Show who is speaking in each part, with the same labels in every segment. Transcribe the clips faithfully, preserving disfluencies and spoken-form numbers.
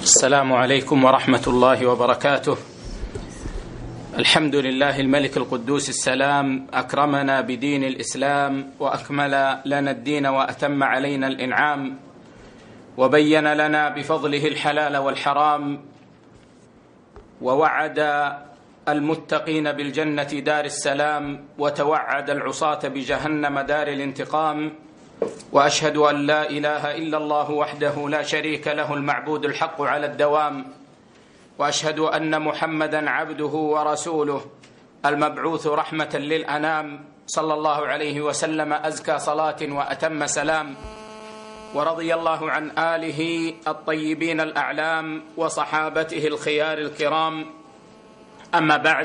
Speaker 1: السلام عليكم ورحمة الله وبركاته. الحمد لله الملك القدوس السلام، أكرمنا بدين الإسلام وأكمل لنا الدين وأتم علينا الإنعام، وبين لنا بفضله الحلال والحرام، ووعد المتقين بالجنة دار السلام، وتوعد العصاة بجهنم دار الانتقام. وأشهد أن لا إله إلا الله وحده لا شريك له المعبود الحق على الدوام، وأشهد أن محمدًا عبده ورسوله المبعوث رحمة للأنام، صلى الله عليه وسلم أزكى صلاة وأتم سلام. ورضي الله عن آله الطيبين الأعلام وصحابته الخيار الكرام. أما بعد،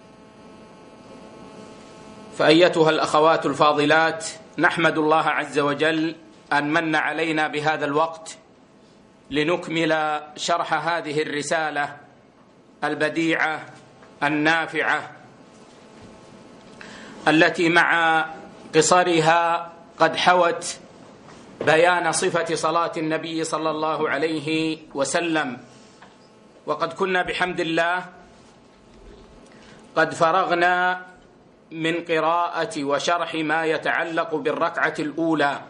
Speaker 1: فأيتها الأخوات الفاضلات، نحمد الله عز وجل أن من علينا بهذا الوقت لنكمل شرح هذه الرسالة البديعة النافعة التي مع قصرها قد حوت بيان صفة صلاة النبي صلى الله عليه وسلم. وقد كنا بحمد الله قد فرغنا من قراءة وشرح ما يتعلق بالركعة الأولى،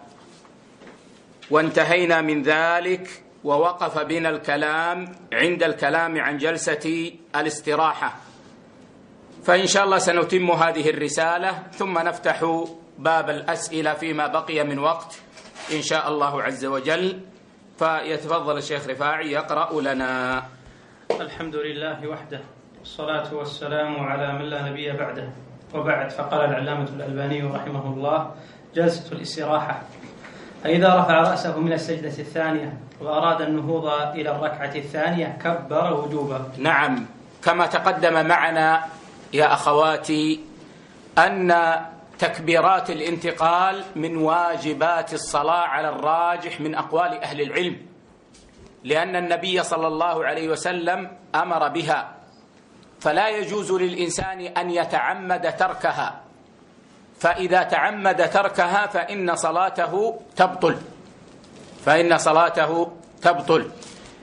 Speaker 1: وانتهينا من ذلك ووقف بنا الكلام عند الكلام عن جلسة الاستراحة. فإن شاء الله سنتم هذه الرسالة ثم نفتح باب الأسئلة فيما بقي من وقت إن شاء الله عز وجل. فيتفضل الشيخ رفاعي يقرأ لنا.
Speaker 2: الحمد لله وحده، والصلاة والسلام على من لا نبي بعده، وبعد. فقال العلامة الألباني رحمه الله: جلسة الاستراحة، فإذا رفع رأسه من السجدة الثانية وأراد النهوض إلى الركعة الثانية كبر وجوبا.
Speaker 1: نعم، كما تقدم معنا يا أخواتي أن تكبيرات الانتقال من واجبات الصلاة على الراجح من أقوال أهل العلم، لأن النبي صلى الله عليه وسلم أمر بها، فلا يجوز للإنسان أن يتعمد تركها، فإذا تعمد تركها فإن صلاته تبطل فإن صلاته تبطل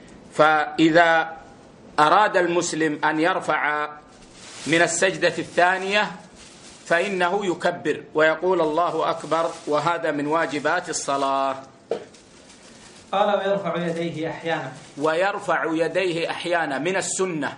Speaker 1: فإذا أراد المسلم أن يرفع من السجدة الثانية فإنه يكبر ويقول الله أكبر، وهذا من واجبات الصلاة.
Speaker 2: قال: ويرفع يديه أحيانا
Speaker 1: ويرفع يديه أحيانا من السنة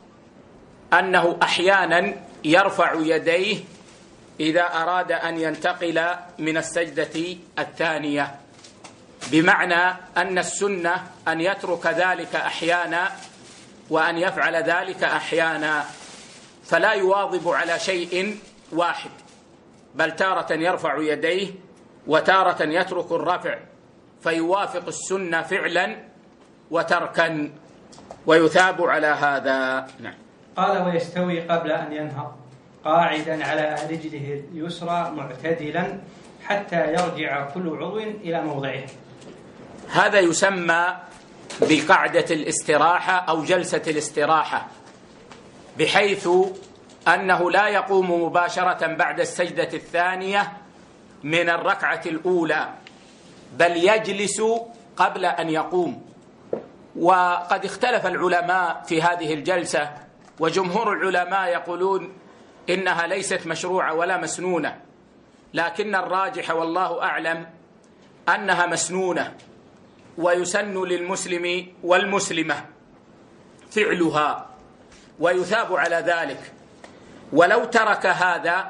Speaker 1: أنه أحيانا يرفع يديه إذا أراد أن ينتقل من السجدة الثانية، بمعنى أن السنة أن يترك ذلك أحيانا وأن يفعل ذلك أحيانا، فلا يواظب على شيء واحد، بل تارة يرفع يديه وتارة يترك الرفع، فيوافق السنة فعلا وتركا، ويثاب على هذا. نعم.
Speaker 2: قال: ويستوي قبل أن ينهض قاعدا على رجله اليسرى معتدلا حتى يرجع كل عضو إلى موضعه.
Speaker 1: هذا يسمى بقعدة الاستراحة أو جلسة الاستراحة، بحيث أنه لا يقوم مباشرة بعد السجدة الثانية من الركعة الأولى، بل يجلس قبل أن يقوم. وقد اختلف العلماء في هذه الجلسة، وجمهور العلماء يقولون إنها ليست مشروعة ولا مسنونة، لكن الراجح والله أعلم أنها مسنونة، ويسن للمسلم والمسلمة فعلها ويثاب على ذلك. ولو ترك هذا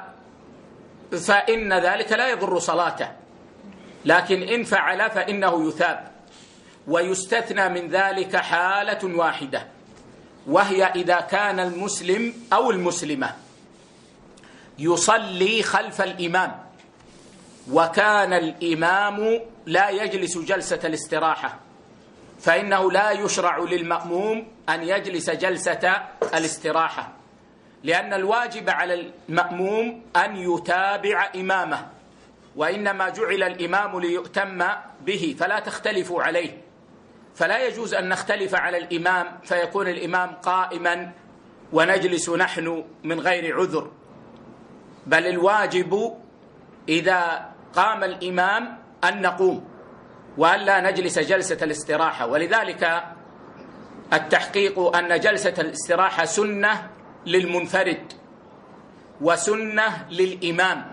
Speaker 1: فإن ذلك لا يضر صلاته، لكن إن فعل فإنه يثاب. ويستثنى من ذلك حالة واحدة، وهي إذا كان المسلم أو المسلمة يصلي خلف الإمام، وكان الإمام لا يجلس جلسة الاستراحة، فإنه لا يشرع للمأموم أن يجلس جلسة الاستراحة، لأن الواجب على المأموم أن يتابع إمامه، وإنما جعل الإمام ليؤتم به، فلا تختلفوا عليه. فلا يجوز أن نختلف على الإمام فيكون الإمام قائما ونجلس نحن من غير عذر، بل الواجب إذا قام الإمام أن نقوم وأن لا نجلس جلسة الاستراحة. ولذلك التحقيق أن جلسة الاستراحة سنة للمنفرد، وسنة للإمام،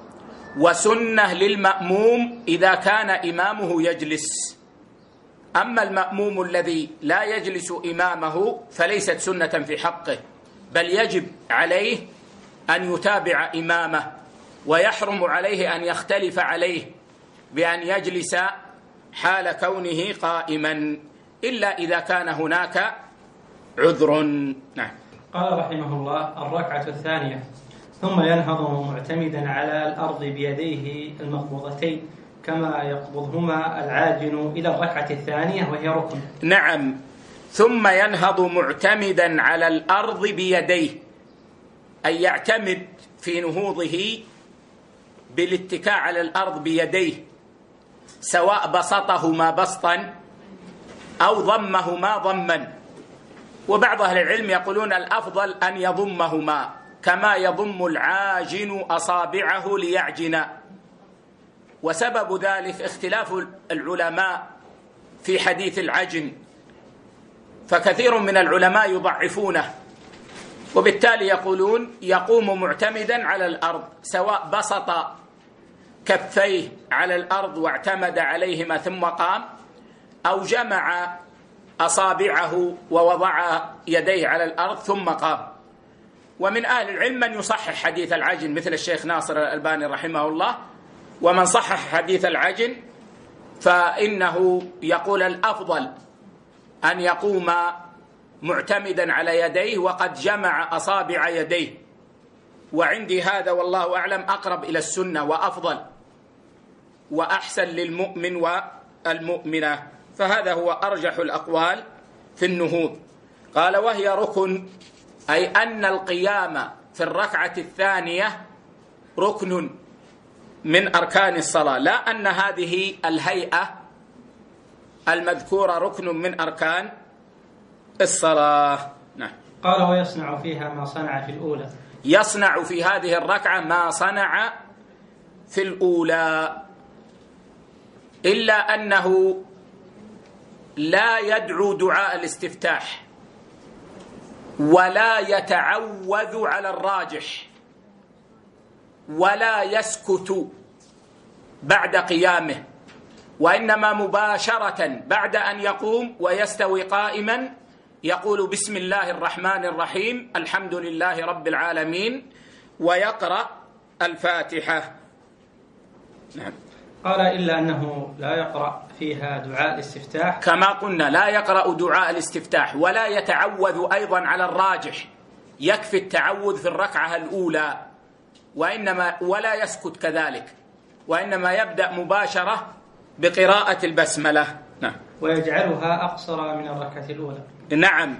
Speaker 1: وسنة للمأموم إذا كان إمامه يجلس. أما المأموم الذي لا يجلس إمامه فليست سنة في حقه، بل يجب عليه أن يتابع إمامه، ويحرم عليه أن يختلف عليه بأن يجلس حال كونه قائما، إلا إذا كان هناك عذر. نعم.
Speaker 2: قال رحمه الله: الركعة الثانية: ثم ينهض معتمدا على الأرض بيديه المقبوضتين كما يقبضهما العاجن إلى الركعة الثانية وهي ركن.
Speaker 1: نعم. ثم ينهض معتمدا على الأرض بيديه، أي يعتمد في نهوضه بالاتكاء على الأرض بيديه، سواء بسطهما بسطا أو ضمهما ضما. وبعض أهل العلم يقولون الأفضل أن يضمهما كما يضم العاجن أصابعه ليعجن. وسبب ذلك اختلاف العلماء في حديث العجن، فكثير من العلماء يضعفونه، وبالتالي يقولون يقوم معتمدا على الأرض، سواء بسط كفيه على الأرض واعتمد عليهما ثم قام، أو جمع أصابعه ووضع يديه على الأرض ثم قام. ومن أهل العلم من يصحح حديث العجن مثل الشيخ ناصر الألباني رحمه الله، ومن صحح حديث العجن فإنه يقول الأفضل أن يقوم معتمدا على يديه وقد جمع أصابع يديه. وعندي هذا والله أعلم أقرب إلى السنة وأفضل وأحسن للمؤمن والمؤمنة، فهذا هو أرجح الأقوال في النهوض. قال: وهي ركن، أي أن القيام في الركعة الثانية ركن من أركان الصلاة، لا أن هذه الهيئة المذكورة ركن من أركان الصلاة. نعم.
Speaker 2: قال: ويصنع فيها ما صنع في الأولى.
Speaker 1: يصنع في هذه الركعة ما صنع في الأولى، إلا أنه لا يدعو دعاء الاستفتاح ولا يتعوذ على الراجح ولا يسكت بعد قيامه، وإنما مباشرة بعد أن يقوم ويستوي قائما يقول: بسم الله الرحمن الرحيم، الحمد لله رب العالمين، ويقرأ الفاتحة. نعم.
Speaker 2: قال: إلا أنه لا يقرأ فيها دعاء الاستفتاح،
Speaker 1: كما قلنا لا يقرأ دعاء الاستفتاح ولا يتعوذ أيضا على الراجح، يكفي التعوذ في الركعة الأولى، وإنما ولا يسكت كذلك، وإنما يبدأ مباشرة بقراءة البسملة. نعم.
Speaker 2: ويجعلها أقصر من الركعة الأولى.
Speaker 1: نعم.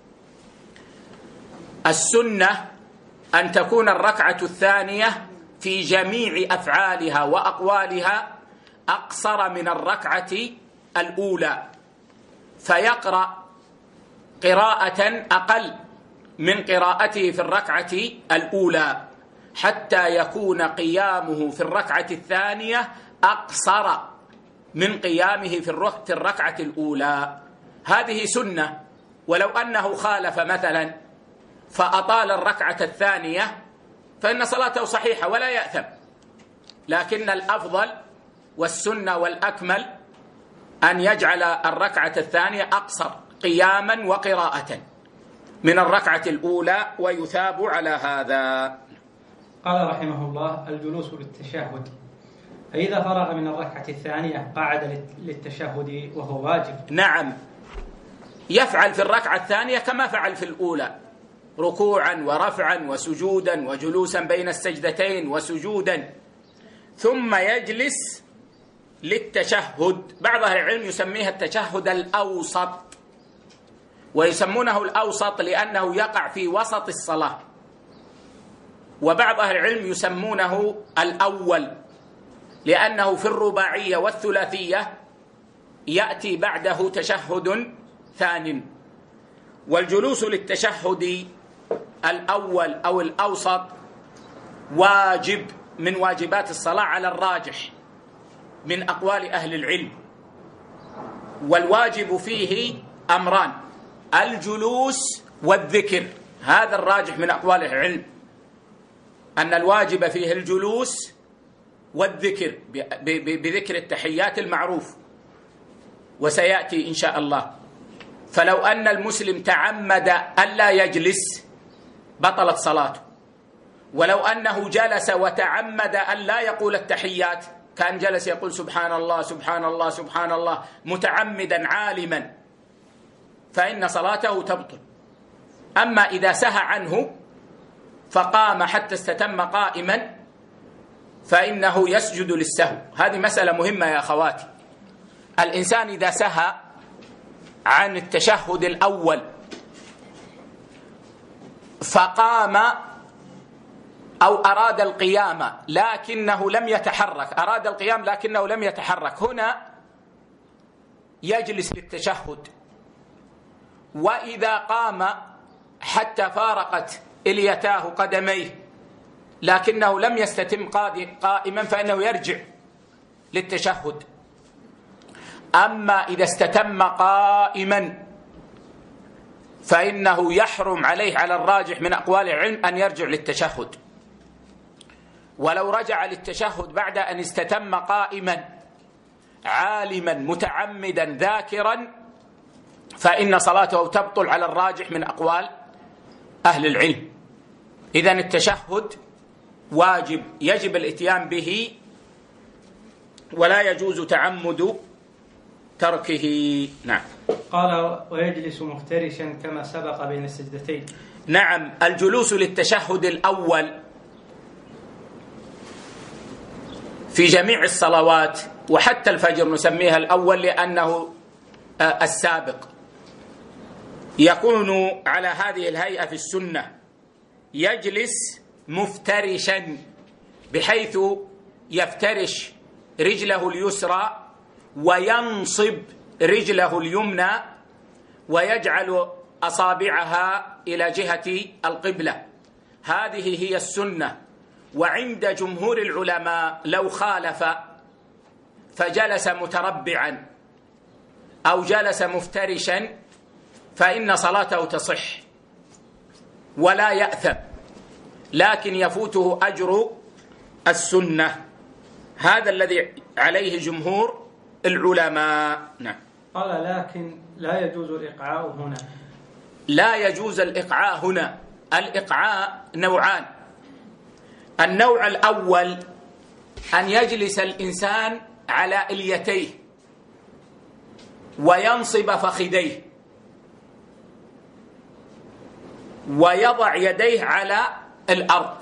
Speaker 1: السنة أن تكون الركعة الثانية في جميع أفعالها وأقوالها أقصر من الركعة الأولى، فيقرأ قراءة أقل من قراءته في الركعة الأولى حتى يكون قيامه في الركعة الثانية أقصر من قيامه في الركعة الأولى. هذه سنة، ولو أنه خالف مثلا فأطال الركعة الثانية فإن صلاته صحيحة ولا يأثم، لكن الأفضل والسنة والأكمل أن يجعل الركعة الثانية أقصر قياما وقراءة من الركعة الأولى، ويثاب على هذا.
Speaker 2: قال رحمه الله: الجلوس للتشهد، فإذا فرغ من الركعة الثانية قعد للتشهد وهو واجب.
Speaker 1: نعم، يفعل في الركعة الثانية كما فعل في الأولى، ركوعا ورفعا وسجودا وجلوسا بين السجدتين وسجودا، ثم يجلس للتشهد. بعض أهل العلم يسميها التشهد الأوسط، ويسمونه الأوسط لأنه يقع في وسط الصلاة، وبعض أهل العلم يسمونه الأول لأنه في الرباعية والثلاثية يأتي بعده تشهد ثان. والجلوس للتشهد الأول أو الأوسط واجب من واجبات الصلاة على الراجح من أقوال أهل العلم، والواجب فيه أمران: الجلوس والذكر، هذا الراجح من أقوال العلم، أن الواجب فيه الجلوس والذكر بذكر التحيات المعروف، وسيأتي إن شاء الله. فلو أن المسلم تعمد ألا يجلس بطلت صلاته، ولو أنه جلس وتعمد ألا يقول التحيات، كان جلس يقول سبحان الله سبحان الله سبحان الله متعمدا عالما، فإن صلاته تبطل. أما إذا سهى عنه فقام حتى استتم قائما فإنه يسجد للسهو. هذه مسألة مهمة يا أخواتي. الإنسان إذا سهى عن التشهد الأول فقام أو أراد القيام لكنه لم يتحرك، أراد القيام لكنه لم يتحرك، هنا يجلس للتشهد. وإذا قام حتى فارقت إليتاه قدميه لكنه لم يستتم قائما فإنه يرجع للتشهد. أما إذا استتم قائما فإنه يحرم عليه على الراجح من أقوال العلم أن يرجع للتشهد. ولو رجع للتشهد بعد أن استتم قائما عالما متعمدا ذاكرا فإن صلاته تبطل على الراجح من أقوال أهل العلم. إذن التشهد واجب، يجب الاتيان به، ولا يجوز تعمد تركه. نعم.
Speaker 2: قال ويجلس مفترشا كما سبق بين السجدتين.
Speaker 1: نعم، الجلوس للتشهد الأول في جميع الصلوات وحتى الفجر نسميها الأول لأنه السابق، يكون على هذه الهيئة في السنة، يجلس مفترشا بحيث يفترش رجله اليسرى وينصب رجله اليمنى ويجعل أصابعها إلى جهة القبلة. هذه هي السنة. وعند جمهور العلماء لو خالف فجلس متربعا أو جلس مفترشا فإن صلاته تصح ولا يأثم، لكن يفوته أجر السنة. هذا الذي عليه جمهور العلماء. نعم.
Speaker 2: قال لكن لا يجوز الإقعاء هنا.
Speaker 1: لا يجوز الإقعاء هنا. الإقعاء نوعان. النوع الأول أن يجلس الإنسان على إليتيه وينصب فخذيه ويضع يديه على الأرض،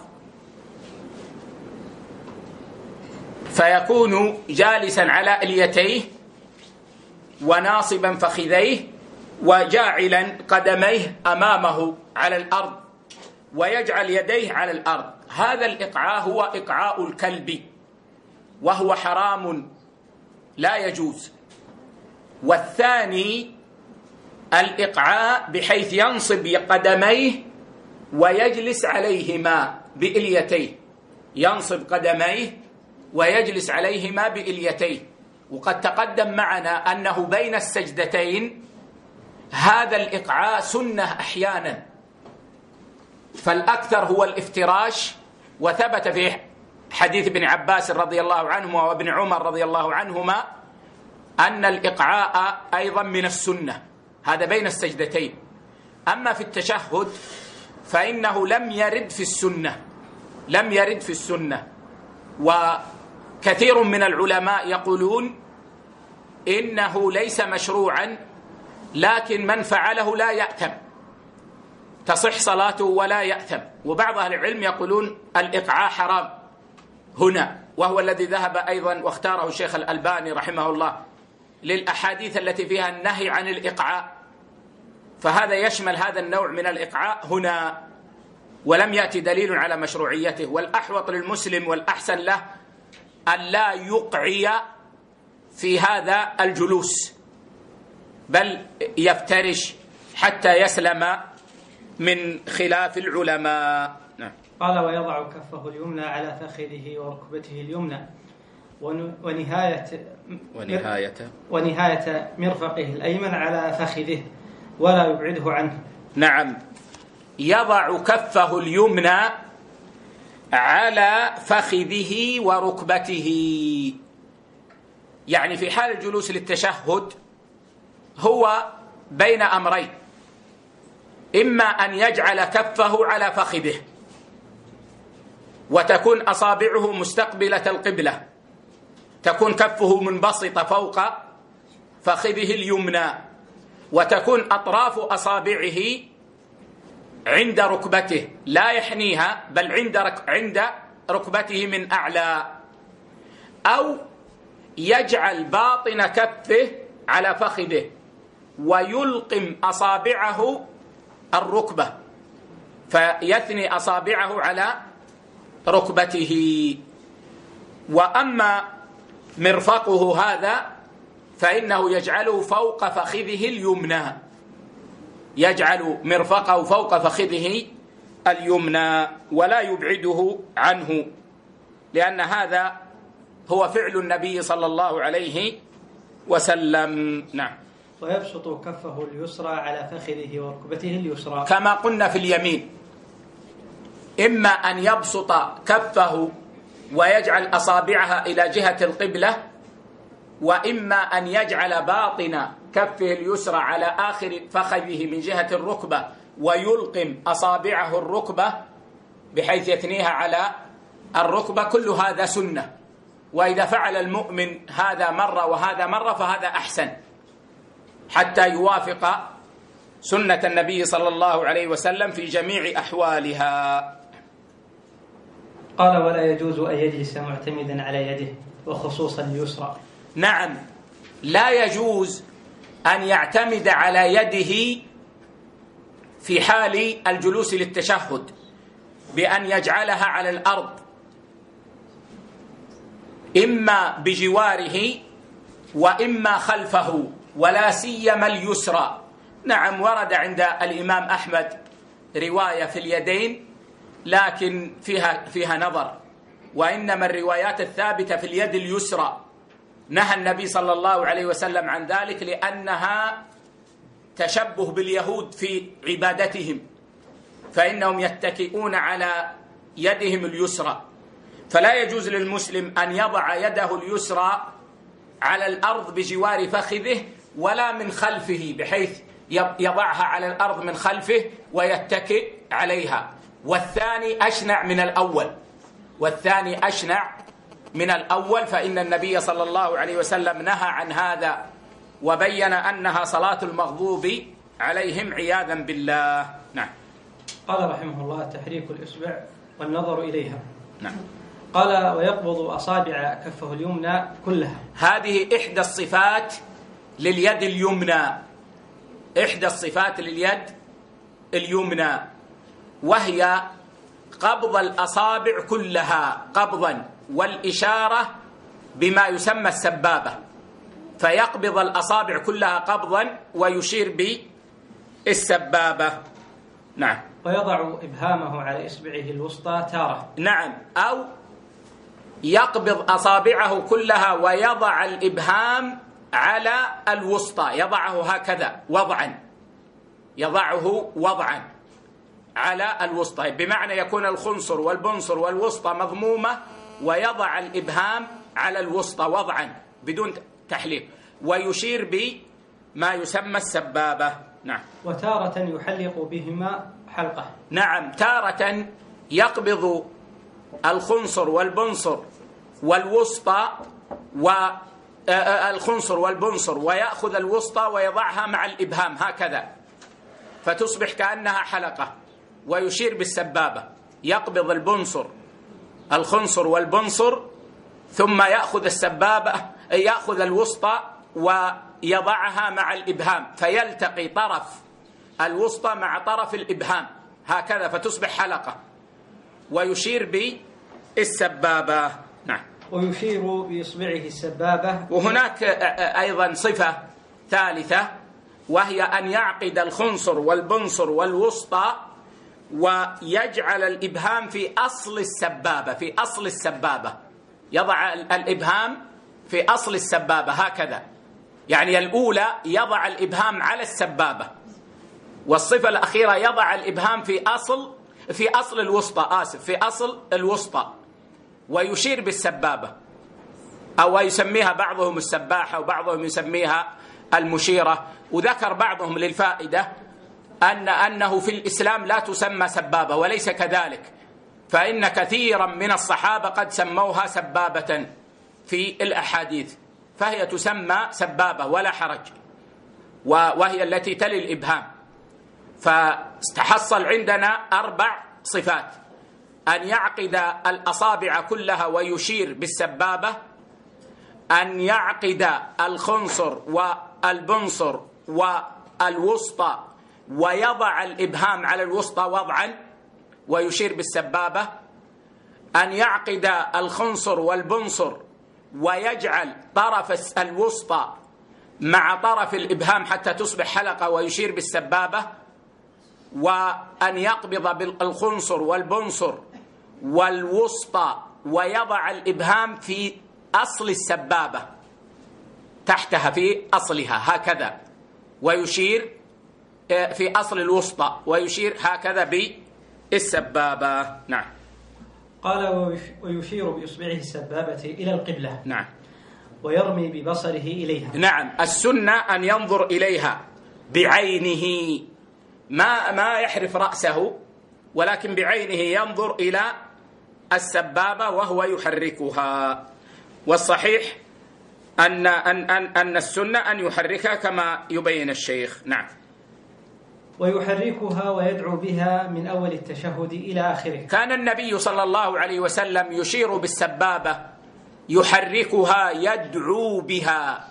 Speaker 1: فيكون جالسا على إليتيه وناصبا فخذيه وجاعلا قدميه أمامه على الأرض ويجعل يديه على الأرض. هذا الإقعاء هو إقعاء الكلب وهو حرام لا يجوز. والثاني الإقعاء بحيث ينصب قدميه ويجلس عليهما بإليتيه، ينصب قدميه ويجلس عليهما بإليتيه. وقد تقدم معنا أنه بين السجدتين هذا الإقعاء سنة أحيانا، فالأكثر هو الافتراش. وثبت في حديث ابن عباس رضي الله عنهما وابن عمر رضي الله عنهما أن الإقعاء أيضا من السنة، هذا بين السجدتين. أما في التشهد فإنه لم يرد في السنة، لم يرد في السنة. وكثير من العلماء يقولون إنه ليس مشروعا، لكن من فعله لا يأثم، تصح صلاته ولا يأثم. وبعض أهل العلم يقولون الإقعاء حرام هنا، وهو الذي ذهب أيضا واختاره الشيخ الألباني رحمه الله للأحاديث التي فيها النهي عن الإقعاء، فهذا يشمل هذا النوع من الإقعاء هنا، ولم يأتي دليل على مشروعيته. والأحوط للمسلم والأحسن له أن لا يقعي في هذا الجلوس، بل يفترش حتى يسلم من خلاف العلماء. نعم.
Speaker 2: قال ويضع كفه اليمنى على فخذه وركبته اليمنى ونهاية
Speaker 1: ونهاية
Speaker 2: ونهاية مرفقه الأيمن على فخذه ولا يبعده عنه.
Speaker 1: نعم، يضع كفه اليمنى على فخذه وركبته. يعني في حال الجلوس للتشهد هو بين أمرين: إما أن يجعل كفه على فخذه وتكون أصابعه مستقبلة القبلة، تكون كفه منبسطة فوق فخذه اليمنى، وتكون أطراف أصابعه عند ركبته لا يحنيها بل عند عند ركبته من أعلى، أو يجعل باطن كفه على فخذه ويلقم أصابعه الركبة فيثني أصابعه على ركبته. وأما مرفقه هذا فإنه يجعله فوق فخذه اليمنى، يجعل مرفقه فوق فخذه اليمنى ولا يبعده عنه، لأن هذا هو فعل النبي صلى الله عليه وسلم. نعم.
Speaker 2: ويبسط كفه اليسرى على فخذه وركبته اليسرى
Speaker 1: كما قلنا في اليمين، إما أن يبسط كفه ويجعل أصابعها إلى جهة القبلة، وإما أن يجعل باطن كفه اليسرى على آخر فخذه من جهة الركبة ويلقم أصابعه الركبة بحيث يثنيها على الركبة. كل هذا سنة، وإذا فعل المؤمن هذا مرة وهذا مرة فهذا أحسن حتى يوافق سنة النبي صلى الله عليه وسلم في جميع أحوالها.
Speaker 2: قال: ولا يجوز أن يجلس معتمدا على يده وخصوصا اليسرى.
Speaker 1: نعم، لا يجوز أن يعتمد على يده في حال الجلوس للتشهد بأن يجعلها على الأرض، إما بجواره وإما خلفه، ولا سيما اليسرى. نعم، ورد عند الإمام أحمد رواية في اليدين لكن فيها فيها نظر، وإنما الروايات الثابتة في اليد اليسرى. نهى النبي صلى الله عليه وسلم عن ذلك لأنها تشبه باليهود في عبادتهم، فإنهم يتكئون على يدهم اليسرى، فلا يجوز للمسلم أن يضع يده اليسرى على الأرض بجوار فخذه ولا من خلفه بحيث يضعها على الأرض من خلفه ويتكئ عليها. والثاني أشنع من الأول، والثاني أشنع من الأول، فإن النبي صلى الله عليه وسلم نهى عن هذا وبين أنها صلاة المغضوب عليهم عياذا بالله. نعم.
Speaker 2: قال رحمه الله: تحريك الإصبع والنظر إليها.
Speaker 1: نعم.
Speaker 2: قال: ويقبض أصابع كفه اليمنى كلها.
Speaker 1: هذه إحدى الصفات لليد اليمنى، إحدى الصفات لليد اليمنى، وهي قبض الأصابع كلها قبضا، والإشارة بما يسمى السبابة، فيقبض الأصابع كلها قبضا ويشير بالسبابة. نعم.
Speaker 2: ويضع إبهامه على إصبعه الوسطى تارة.
Speaker 1: نعم، أو يقبض أصابعه كلها ويضع الإبهام على الوسطى، يضعه هكذا وضعا، يضعه وضعا على الوسطى، بمعنى يكون الخنصر والبنصر والوسطى مضمومة ويضع الإبهام على الوسطى وضعا بدون تحليق، ويشير بما يسمى السبابة. نعم.
Speaker 2: وتارة يحلق بهما حلقة.
Speaker 1: نعم، تارة يقبض الخنصر والبنصر والوسطى والخنصر والبنصر ويأخذ الوسطى ويضعها مع الإبهام هكذا فتصبح كأنها حلقة، ويشير بالسبابة، يقبض البنصر الخنصر والبنصر ثم يأخذ السبابة يأخذ الوسطى ويضعها مع الإبهام فيلتقي طرف الوسطى مع طرف الإبهام هكذا فتصبح حلقة، ويشير بالسبابة. نعم.
Speaker 2: ويشير بإصبعه السبابة.
Speaker 1: وهناك أيضا صفة ثالثة وهي أن يعقد الخنصر والبنصر والوسطى ويجعل الإبهام في أصل السبابة، في أصل السبابة يضع الإبهام في أصل السبابة هكذا، يعني الأولى يضع الإبهام على السبابة والصفة الأخيرة يضع الإبهام في أصل في أصل الوسطى آسف في أصل الوسطى ويشير بالسبابة، أو يسميها بعضهم السباحة وبعضهم يسميها المشيرة. وذكر بعضهم للفائدة أن أنه في الإسلام لا تسمى سبابة، وليس كذلك، فإن كثيرا من الصحابة قد سموها سبابة في الأحاديث، فهي تسمى سبابة ولا حرج، وهي التي تلي الإبهام. فاستحصل عندنا أربع صفات: أن يعقد الأصابع كلها ويشير بالسبابة، أن يعقد الخنصر والبنصر والوسطى ويضع الإبهام على الوسطى وضعا ويشير بالسبابة، أن يعقد الخنصر والبنصر ويجعل طرف الوسطى مع طرف الإبهام حتى تصبح حلقة ويشير بالسبابة، وأن يقبض بالخنصر والبنصر والوسطى ويضع الإبهام في أصل السبابة تحتها في أصلها هكذا، ويشير في أصل الوسطى ويشير هكذا بالسبابة. نعم.
Speaker 2: قال ويشير بإصبعه السبابة إلى القبلة.
Speaker 1: نعم.
Speaker 2: ويرمي ببصره إليها.
Speaker 1: نعم. السنة أن ينظر إليها بعينه، ما ما يحرف رأسه، ولكن بعينه ينظر إلى السبابة وهو يحركها. والصحيح أن أن أن أن السنة أن يحركها كما يبين الشيخ. نعم.
Speaker 2: ويحركها ويدعو بها من أول التشهد إلى آخره.
Speaker 1: كان النبي صلى الله عليه وسلم يشير بالسبابة، يحركها، يدعو بها.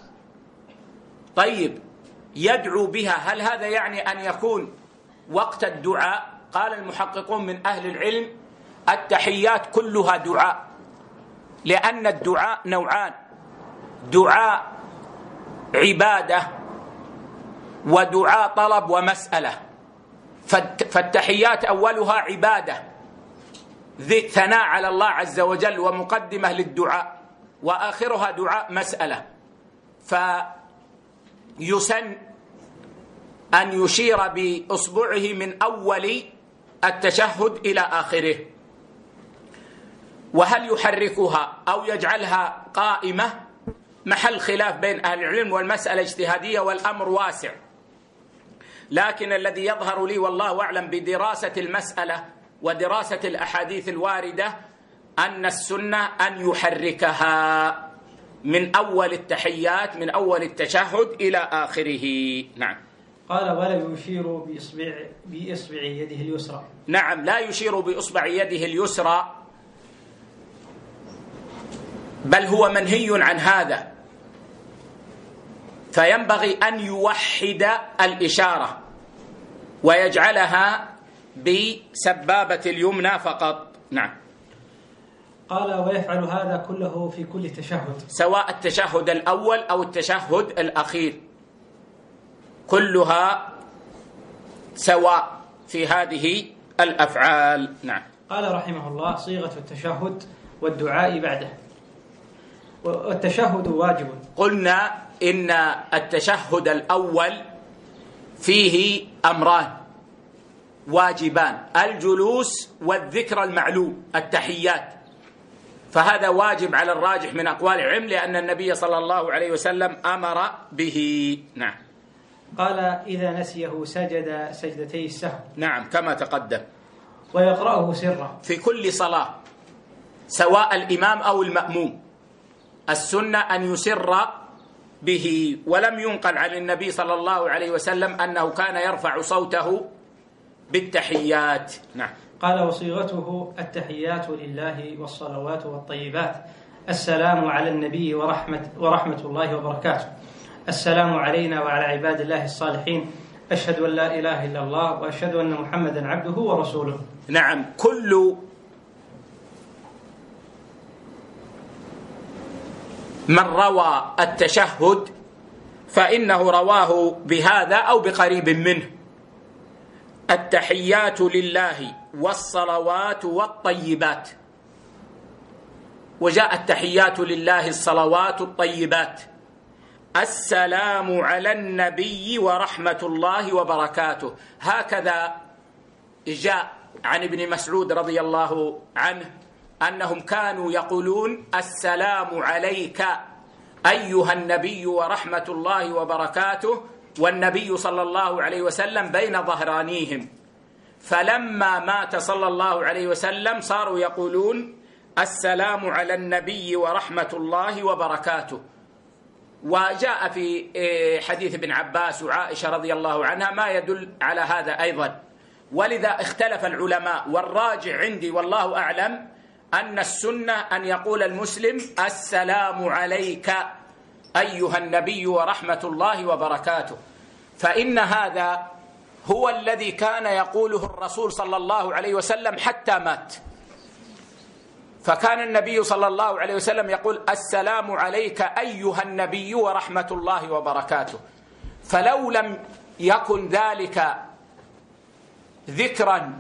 Speaker 1: طيب، يدعو بها، هل هذا يعني أن يكون وقت الدعاء؟ قال المحققون من أهل العلم: التحيات كلها دعاء، لأن الدعاء نوعان: دعاء عبادة ودعاء طلب ومسألة. فالتحيات أولها عبادة، ثناء على الله عز وجل ومقدمة للدعاء، وآخرها دعاء مسألة. فيسن أن يشير بإصبعه من أول التشهد إلى آخره. وهل يحركها أو يجعلها قائمة محل خلاف بين أهل العلم، والمسألة اجتهادية والأمر واسع، لكن الذي يظهر لي والله أعلم بدراسة المسألة ودراسة الأحاديث الواردة أن السنة أن يحركها من أول التحيات، من أول التشهد إلى آخره. نعم.
Speaker 2: قال ولا يشير بإصبع بإصبع يده اليسرى.
Speaker 1: نعم، لا يشير بإصبع يده اليسرى، بل هو منهي عن هذا، فينبغي أن يوحد الإشارة ويجعلها بسبابة اليمنى فقط. نعم.
Speaker 2: قال ويفعل هذا كله في كل تشهد،
Speaker 1: سواء التشهد الأول أو التشهد الأخير، كلها سواء في هذه الأفعال. نعم.
Speaker 2: قال رحمه الله: صيغة التشهد والدعاء بعده. والتشهد واجب.
Speaker 1: قلنا إن التشهد الأول فيه أمران واجبان: الجلوس والذكر المعلوم التحيات، فهذا واجب على الراجح من أقوال العلم، لأن النبي صلى الله عليه وسلم أمر به. نعم.
Speaker 2: قال إذا نسيه سجد سجدتي السهو.
Speaker 1: نعم، كما تقدم.
Speaker 2: ويقرأه سرا
Speaker 1: في كل صلاة، سواء الإمام أو المأموم، السنة أن يسر به، ولم ينقل عن النبي صلى الله عليه وسلم أنه كان يرفع صوته بالتحيات. نعم.
Speaker 2: قال وصيغته التحيات لله والصلوات والطيبات: السلام على النبي ورحمة, ورحمة الله وبركاته، السلام علينا وعلى عباد الله الصالحين، أشهد أن لا إله إلا الله وأشهد أن محمدا عبده ورسوله.
Speaker 1: نعم. كل من روى التشهد فإنه رواه بهذا أو بقريب منه: التحيات لله والصلوات والطيبات. وجاء التحيات لله الصلوات الطيبات، السلام على النبي ورحمة الله وبركاته. هكذا جاء عن ابن مسعود رضي الله عنه أنهم كانوا يقولون السلام عليك أيها النبي ورحمة الله وبركاته، والنبي صلى الله عليه وسلم بين ظهرانيهم، فلما مات صلى الله عليه وسلم صاروا يقولون السلام على النبي ورحمة الله وبركاته. وجاء في حديث ابن عباس وعائشة رضي الله عنها ما يدل على هذا أيضا. ولذا اختلف العلماء، والراجع عندي والله أعلم أن السنة أن يقول المسلم السلام عليك أيها النبي ورحمة الله وبركاته، فإن هذا هو الذي كان يقوله الرسول صلى الله عليه وسلم حتى مات. فكان النبي صلى الله عليه وسلم يقول السلام عليك أيها النبي ورحمة الله وبركاته. فلو لم يكن ذلك ذكرا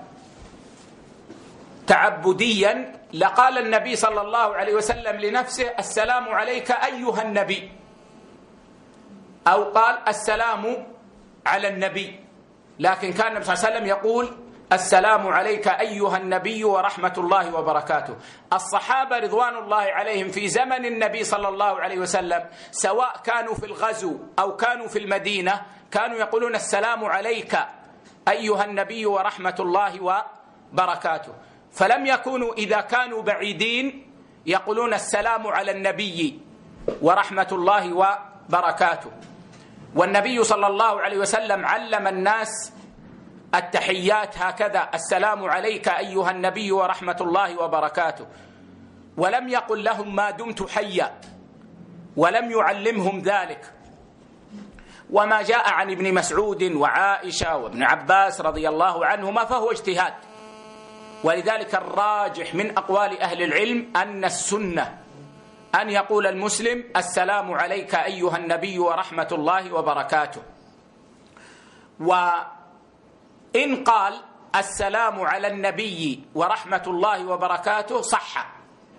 Speaker 1: تعبديا لقال النبي صلى الله عليه وسلم لنفسه السلام عليك أيها النبي، أو قال السلام على النبي، لكن كان النبي صلى الله عليه وسلم يقول السلام عليك أيها النبي ورحمة الله وبركاته. الصحابة رضوان الله عليهم في زمن النبي صلى الله عليه وسلم سواء كانوا في الغزو أو كانوا في المدينة كانوا يقولون السلام عليك أيها النبي ورحمة الله وبركاته، فلم يكونوا إذا كانوا بعيدين يقولون السلام على النبي ورحمة الله وبركاته. والنبي صلى الله عليه وسلم علم الناس التحيات هكذا السلام عليك أيها النبي ورحمة الله وبركاته، ولم يقل لهم ما دمت حيا، ولم يعلمهم ذلك. وما جاء عن ابن مسعود وعائشة وابن عباس رضي الله عنهما فهو اجتهاد، ولذلك الراجح من أقوال أهل العلم أن السنة أن يقول المسلم السلام عليك أيها النبي ورحمة الله وبركاته. وإن قال السلام على النبي ورحمة الله وبركاته صح،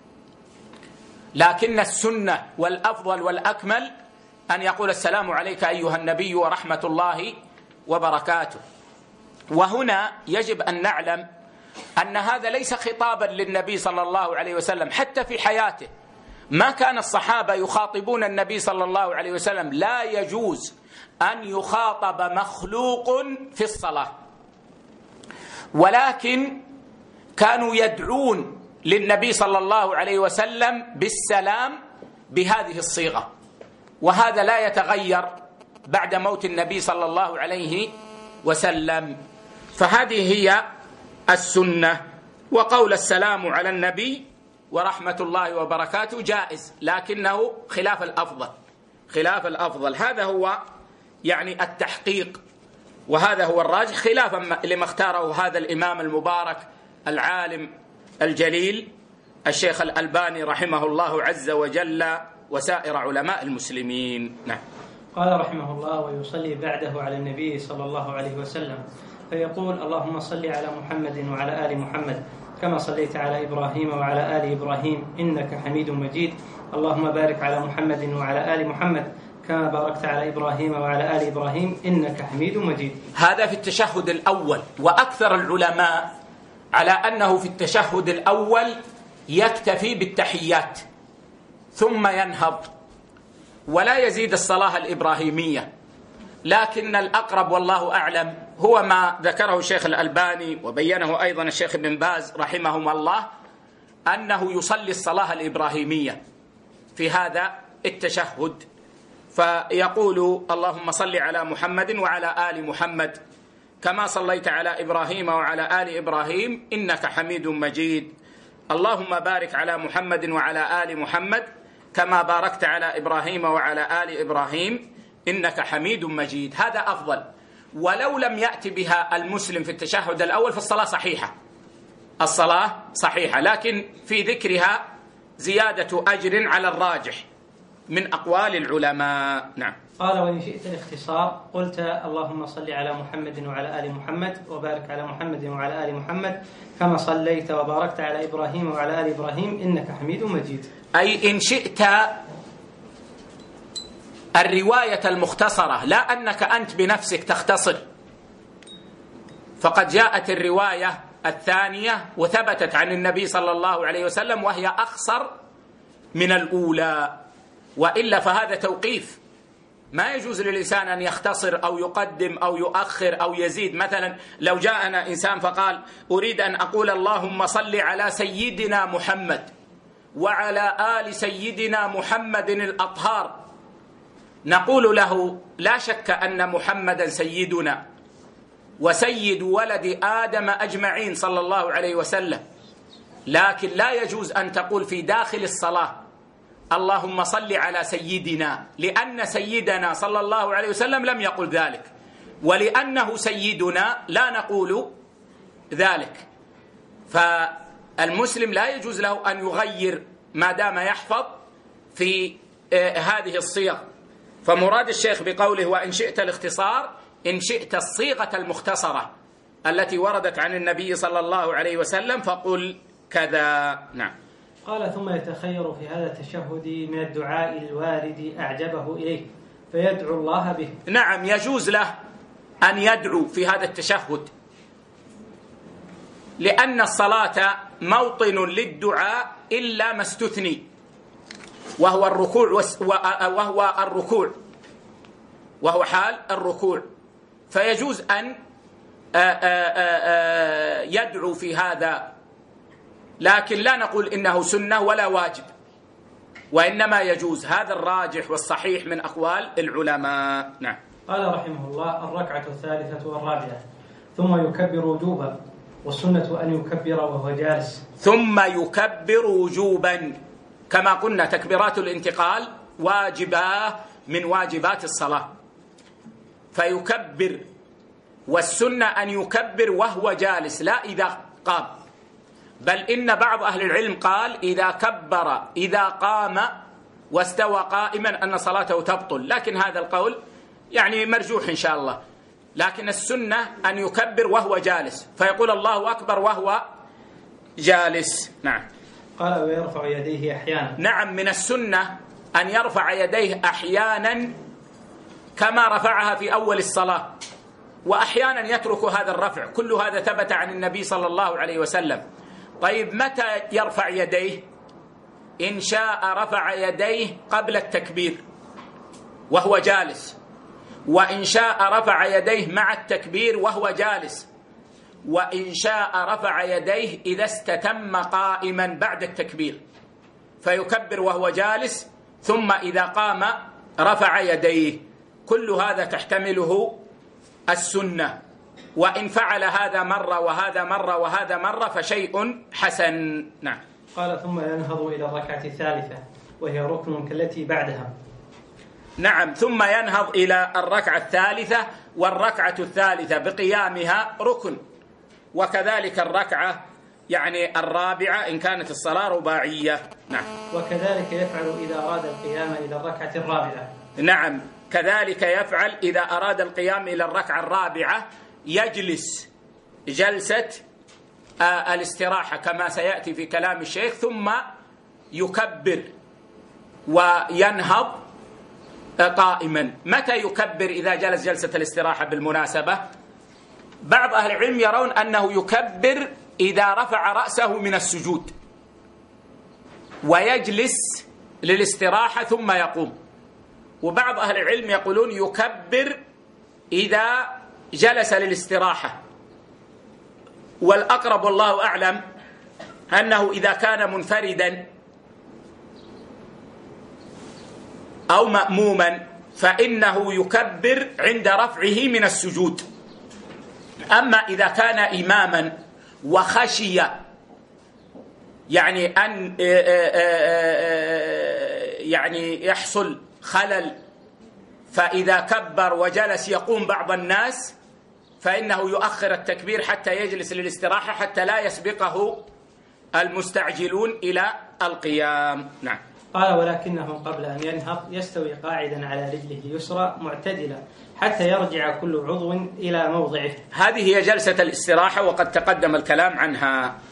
Speaker 1: لكن السنة والأفضل والأكمل أن يقول السلام عليك أيها النبي ورحمة الله وبركاته. وهنا يجب أن نعلم أن هذا ليس خطابا للنبي صلى الله عليه وسلم، حتى في حياته ما كان الصحابة يخاطبون النبي صلى الله عليه وسلم، لا يجوز أن يخاطب مخلوق في الصلاة، ولكن كانوا يدعون للنبي صلى الله عليه وسلم بالسلام بهذه الصيغة، وهذا لا يتغير بعد موت النبي صلى الله عليه وسلم. فهذه هي السنة. وقول السلام على النبي ورحمة الله وبركاته جائز، لكنه خلاف الأفضل، خلاف الأفضل. هذا هو يعني التحقيق، وهذا هو الراجح خلافا لما اختاره هذا الإمام المبارك العالم الجليل الشيخ الألباني رحمه الله عز وجل وسائر علماء المسلمين. نعم.
Speaker 2: قال رحمه الله: ويصلي بعده على النبي صلى الله عليه وسلم فيقول: اللهم صل على محمد وعلى آل محمد كما صليت على إبراهيم وعلى آل إبراهيم إنك حميد مجيد، اللهم بارك على محمد وعلى آل محمد كما باركت على إبراهيم وعلى آل إبراهيم إنك حميد مجيد.
Speaker 1: هذا في التشهد الأول، وأكثر العلماء على أنه في التشهد الأول يكتفي بالتحيات ثم ينهض ولا يزيد الصلاة الإبراهيمية، لكن الأقرب والله أعلم هو ما ذكره الشيخ الألباني وبينه أيضا الشيخ ابن باز رحمهم الله، أنه يصلي الصلاة الإبراهيمية في هذا التشهد، فيقول: اللهم صل على محمد وعلى آل محمد كما صليت على إبراهيم وعلى آل إبراهيم إنك حميد مجيد، اللهم بارك على محمد وعلى آل محمد كما باركت على إبراهيم وعلى آل إبراهيم إنك حميد مجيد. هذا أفضل. ولو لم يأتي بها المسلم في التشهد الأول فالصلاة صحيحة، الصلاة صحيحة، لكن في ذكرها زيادة أجر على الراجح من أقوال العلماء. نعم.
Speaker 2: قال: وإن شئت الاختصار قلت: اللهم صل على محمد وعلى آل محمد وبارك على محمد وعلى آل محمد كما صليت وباركت على إبراهيم وعلى آل إبراهيم إنك حميد مجيد.
Speaker 1: أي إن شئت الرواية المختصرة، لا أنك أنت بنفسك تختصر، فقد جاءت الرواية الثانية وثبتت عن النبي صلى الله عليه وسلم وهي أخصر من الأولى، وإلا فهذا توقيف. ما يجوز للإنسان أن يختصر أو يقدم أو يؤخر أو يزيد. مثلا لو جاءنا إنسان فقال أريد أن أقول اللهم صل على سيدنا محمد وعلى آل سيدنا محمد الأطهار، نقول له لا شك أن محمدا سيدنا وسيد ولد آدم أجمعين صلى الله عليه وسلم، لكن لا يجوز أن تقول في داخل الصلاة اللهم صل على سيدنا، لأن سيدنا صلى الله عليه وسلم لم يقل ذلك، ولأنه سيدنا لا نقول ذلك. فالمسلم لا يجوز له أن يغير ما دام يحفظ في هذه الصيغ. فمراد الشيخ بقوله وإن شئت الاختصار، إن شئت الصيغة المختصرة التي وردت عن النبي صلى الله عليه وسلم فقل كذا. نعم.
Speaker 2: قال ثم يتخير في هذا التشهد من الدعاء الوارد أعجبه إليه فيدعو الله به.
Speaker 1: نعم، يجوز له أن يدعو في هذا التشهد، لأن الصلاة موطن للدعاء إلا ما استثني، وهو الركوع وهو الركوع وهو حال الركوع، فيجوز أن يدعو في هذا، لكن لا نقول إنه سنة ولا واجب، وإنما يجوز. هذا الراجح والصحيح من أقوال العلماء. نعم.
Speaker 2: قال رحمه الله الركعة الثالثة والرابعة ثم يكبر وجوبا، والسنة أن يكبر وهو جالس.
Speaker 1: ثم يكبر وجوبا، كما قلنا تكبيرات الانتقال واجبة من واجبات الصلاة، فيكبر، والسنة أن يكبر وهو جالس لا إذا قام، بل إن بعض أهل العلم قال إذا كبر إذا قام واستوى قائما أن صلاته تبطل، لكن هذا القول يعني مرجوح إن شاء الله. لكن السنة أن يكبر وهو جالس، فيقول الله أكبر وهو جالس. نعم.
Speaker 2: قال ويرفع يديه أحيانا.
Speaker 1: نعم، من السنة أن يرفع يديه أحيانا كما رفعها في أول الصلاة، وأحيانا يترك هذا الرفع. كل هذا ثبت عن النبي صلى الله عليه وسلم. طيب متى يرفع يديه؟ إن شاء رفع يديه قبل التكبير وهو جالس، وإن شاء رفع يديه مع التكبير وهو جالس، وإن شاء رفع يديه إذا استتم قائما بعد التكبير، فيكبر وهو جالس ثم إذا قام رفع يديه. كل هذا تحتمله السنة، وإن فعل هذا مرة وهذا مرة وهذا مرة فشيء حسن. نعم.
Speaker 2: قال ثم ينهض إلى الركعة الثالثة وهي ركن كالتي بعدها.
Speaker 1: نعم، ثم ينهض إلى الركعة الثالثة، والركعة الثالثة بقيامها ركن، وكذلك الركعة يعني الرابعة إن كانت الصلاة رباعية. نعم.
Speaker 2: وكذلك يفعل إذا أراد القيام إلى الركعة الرابعة.
Speaker 1: نعم، كذلك يفعل إذا أراد القيام إلى الركعة الرابعة، يجلس جلسة الاستراحة كما سيأتي في كلام الشيخ، ثم يكبر وينهض قائما. متى يكبر إذا جلس جلسة الاستراحة؟ بالمناسبة بعض أهل العلم يرون أنه يكبر إذا رفع رأسه من السجود ويجلس للاستراحة ثم يقوم، وبعض أهل العلم يقولون يكبر إذا جلس للاستراحة، والأقرب والله أعلم أنه إذا كان منفردا أو مأموما فإنه يكبر عند رفعه من السجود. أما إذا كان إماما وخشي يعني أن يعني يحصل خلل، فإذا كبر وجلس يقوم بعض الناس فإنه يؤخر التكبير حتى يجلس للاستراحة حتى لا يسبقه المستعجلون إلى القيام. نعم.
Speaker 2: قال ولكنه قبل أن ينهض يستوي قاعدا على رجله اليسرى معتدلا حتى يرجع كل عضو إلى موضعه.
Speaker 1: هذه هي جلسة الاستراحة وقد تقدم الكلام عنها.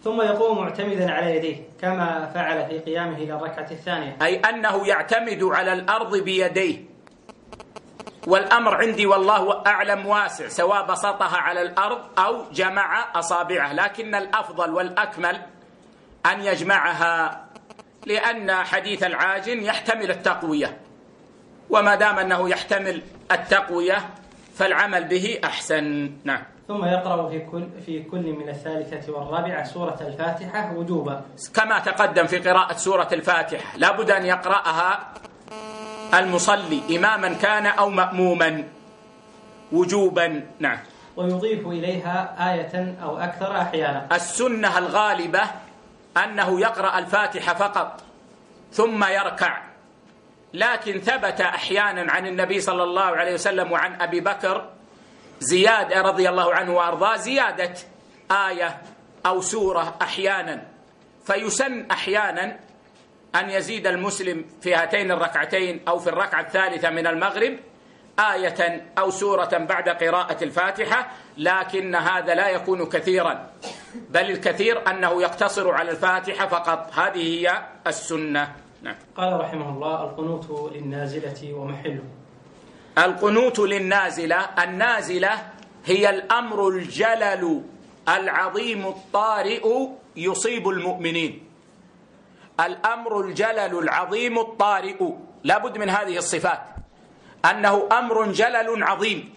Speaker 2: ثم يقوم معتمدا على يديه كما فعل في قيامه إلى الركعة الثانية،
Speaker 1: أي أنه يعتمد على الأرض بيديه. والأمر عندي والله أعلم واسع، سواء بسطها على الأرض أو جمع أصابعه، لكن الأفضل والأكمل أن يجمعها، لأن حديث العاجن يحتمل التقوية، وما دام أنه يحتمل التقوية فالعمل به أحسن. نعم.
Speaker 2: ثم يقرأ في كل في كل من الثالثة والرابعة سورة الفاتحة وجوبا،
Speaker 1: كما تقدم في قراءة سورة الفاتحة، لا بد أن يقرأها المصلي إماما كان أو مأموما وجوبا. نعم.
Speaker 2: ويضيف إليها آية أو أكثر أحيانا.
Speaker 1: السنة الغالبة أنه يقرأ الفاتحة فقط ثم يركع، لكن ثبت أحيانا عن النبي صلى الله عليه وسلم وعن أبي بكر زيادة رضي الله عنه وأرضاه، زيادة آية أو سورة أحيانا، فيسن أحيانا أن يزيد المسلم في هاتين الركعتين أو في الركعة الثالثة من المغرب آية أو سورة بعد قراءة الفاتحة، لكن هذا لا يكون كثيرا، بل الكثير أنه يقتصر على الفاتحة فقط. هذه هي السنة. نعم.
Speaker 2: قال رحمه الله: القنوت للنازلة ومحله.
Speaker 1: القنوت للنازلة، النازلة هي الأمر الجلل العظيم الطارئ يصيب المؤمنين. الأمر الجلل العظيم الطارئ لا بد من هذه الصفات، أنه أمر جلل عظيم.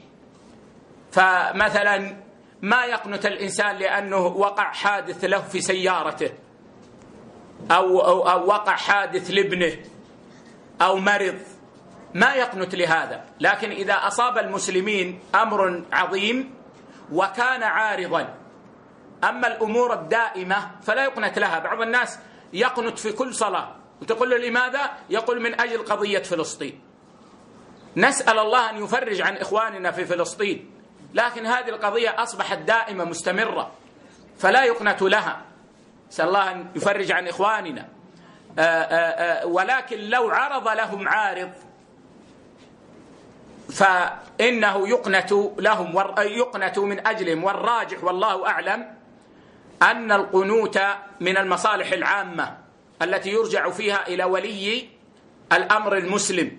Speaker 1: فمثلا ما يقنت الإنسان لأنه وقع حادث له في سيارته، أو, أو, أو وقع حادث لابنه أو مرض، ما يقنت لهذا. لكن إذا أصاب المسلمين أمر عظيم وكان عارضا، أما الأمور الدائمة فلا يقنت لها. بعض الناس يقنت في كل صلاة، وتقول له لماذا؟ يقول من أجل قضية فلسطين. نسأل الله أن يفرج عن إخواننا في فلسطين، لكن هذه القضية أصبحت دائمة مستمرة فلا يقنت لها. نسأل الله أن يفرج عن إخواننا. آآ آآ ولكن لو عرض لهم عارض فإنه يقنت لهم، يقنت من أجلهم. والراجح والله أعلم أن القنوت من المصالح العامة التي يرجع فيها إلى ولي الأمر المسلم،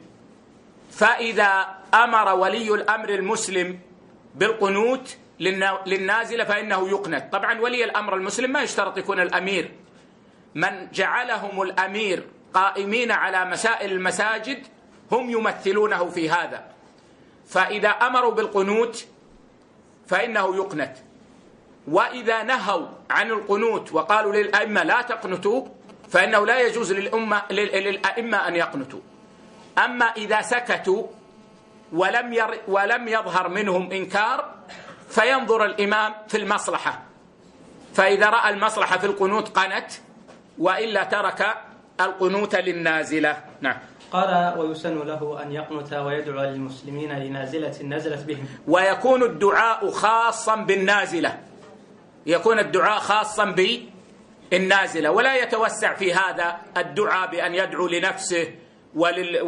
Speaker 1: فإذا أمر ولي الأمر المسلم بالقنوت للنازلة فإنه يقنت. طبعا ولي الأمر المسلم ما يشترط يكون الأمير، من جعلهم الأمير قائمين على مسائل المساجد هم يمثلونه في هذا، فإذا أمروا بالقنوت فإنه يقنت. وإذا نهوا عن القنوت وقالوا للأئمة لا تقنتوا فإنه لا يجوز للأمة للأئمة أن يقنتوا. أما إذا سكتوا ولم ير ولم يظهر منهم إنكار فينظر الإمام في المصلحة، فإذا رأى المصلحة في القنوت قنت، وإلا ترك القنوت للنازلة. نعم.
Speaker 2: قال: ويسن له أن يقنت ويدعو للمسلمين لنازلة نزلت بهم.
Speaker 1: ويكون الدعاء خاصا بالنازلة، يكون الدعاء خاصا بالنازلة، ولا يتوسع في هذا الدعاء بأن يدعو لنفسه ولل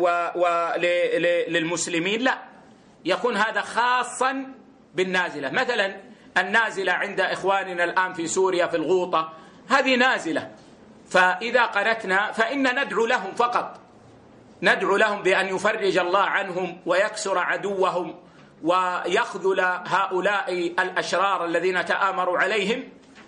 Speaker 1: وللمسلمين، لا، يكون هذا خاصا بالنازلة. مثلا النازلة عند إخواننا الآن في سوريا في الغوطة، هذه نازلة، فإذا قنتنا فإن ندعو لهم فقط، ندعو لهم بأن يفرج الله عنهم ويكسر عدوهم ويخذل هؤلاء الأشرار الذين تآمروا عليهم،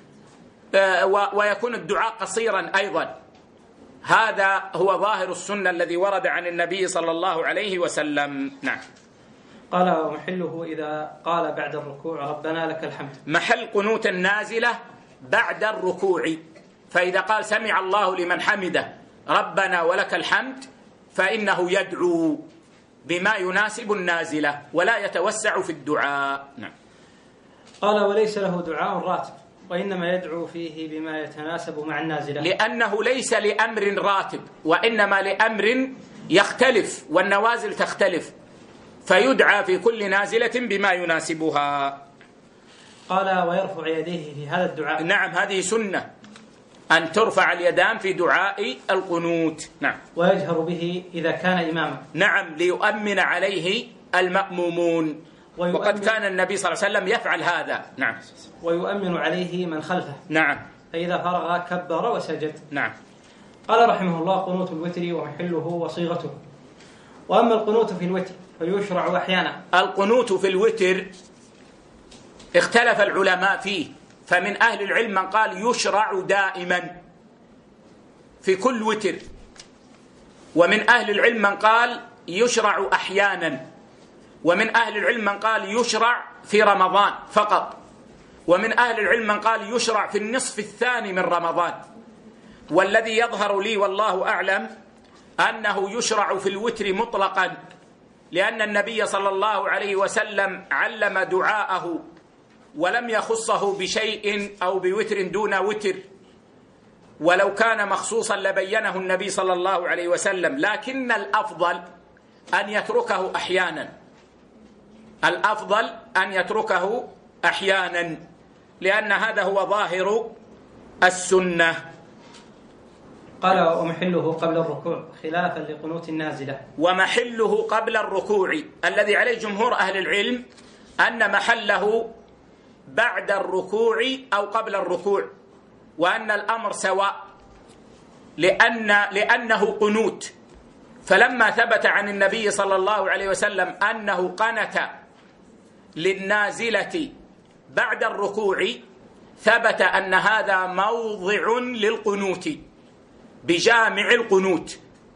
Speaker 1: ويكون الدعاء قصيرا أيضا. هذا هو ظاهر السنة الذي ورد عن النبي صلى الله عليه وسلم. نعم.
Speaker 2: قال: ومحله إذا قال بعد الركوع ربنا لك الحمد.
Speaker 1: محل قنوت النازلة بعد الركوع، فإذا قال سمع الله لمن حمده ربنا ولك الحمد فإنه يدعو بما يناسب النازلة ولا يتوسع في الدعاء. نعم.
Speaker 2: قال: وليس له دعاء راتب، وإنما يدعو فيه بما يتناسب مع النازلة،
Speaker 1: لأنه ليس لأمر راتب، وإنما لأمر يختلف، والنوازل تختلف، فيدعى في كل نازلة بما يناسبها.
Speaker 2: قال: ويرفع يديه في هذا الدعاء.
Speaker 1: نعم، هذه سنة أن ترفع اليدان في دعاء القنوت. نعم.
Speaker 2: ويجهر به إذا كان إماما.
Speaker 1: نعم، ليؤمن عليه المأمومون، وقد كان النبي صلى الله عليه وسلم يفعل هذا. نعم.
Speaker 2: ويؤمن عليه من خلفه.
Speaker 1: نعم.
Speaker 2: فإذا فرغ كبر وسجد.
Speaker 1: نعم.
Speaker 2: قال رحمه الله: قنوت الوتر ومحله وصيغته. وأما القنوت في الوتر فيشرع أحيانا.
Speaker 1: القنوت في الوتر اختلف العلماء فيه، فمن أهل العلم من قال يشرع دائما في كل وتر، ومن أهل العلم من قال يشرع أحيانا، ومن أهل العلم من قال يشرع في رمضان فقط، ومن أهل العلم من قال يشرع في النصف الثاني من رمضان. والذي يظهر لي والله أعلم أنه يشرع في الوتر مطلقا، لأن النبي صلى الله عليه وسلم علم دعاءه ولم يخصه بشيء أو بوتر دون وتر، ولو كان مخصوصا لبينه النبي صلى الله عليه وسلم، لكن الأفضل أن يتركه أحيانا، الأفضل أن يتركه أحيانا، لأن هذا هو ظاهر السنة.
Speaker 2: قال: ومحله قبل الركوع خلافا لقنوت النازلة.
Speaker 1: ومحله قبل الركوع، الذي عليه جمهور أهل العلم أن محله بعد الركوع أو قبل الركوع، وأن الأمر سواء، لأن لأنه قنوت. فلما ثبت عن النبي صلى الله عليه وسلم أنه قنت للنازلة بعد الركوع، ثبت أن هذا موضع للقنوت بجامع القنوت،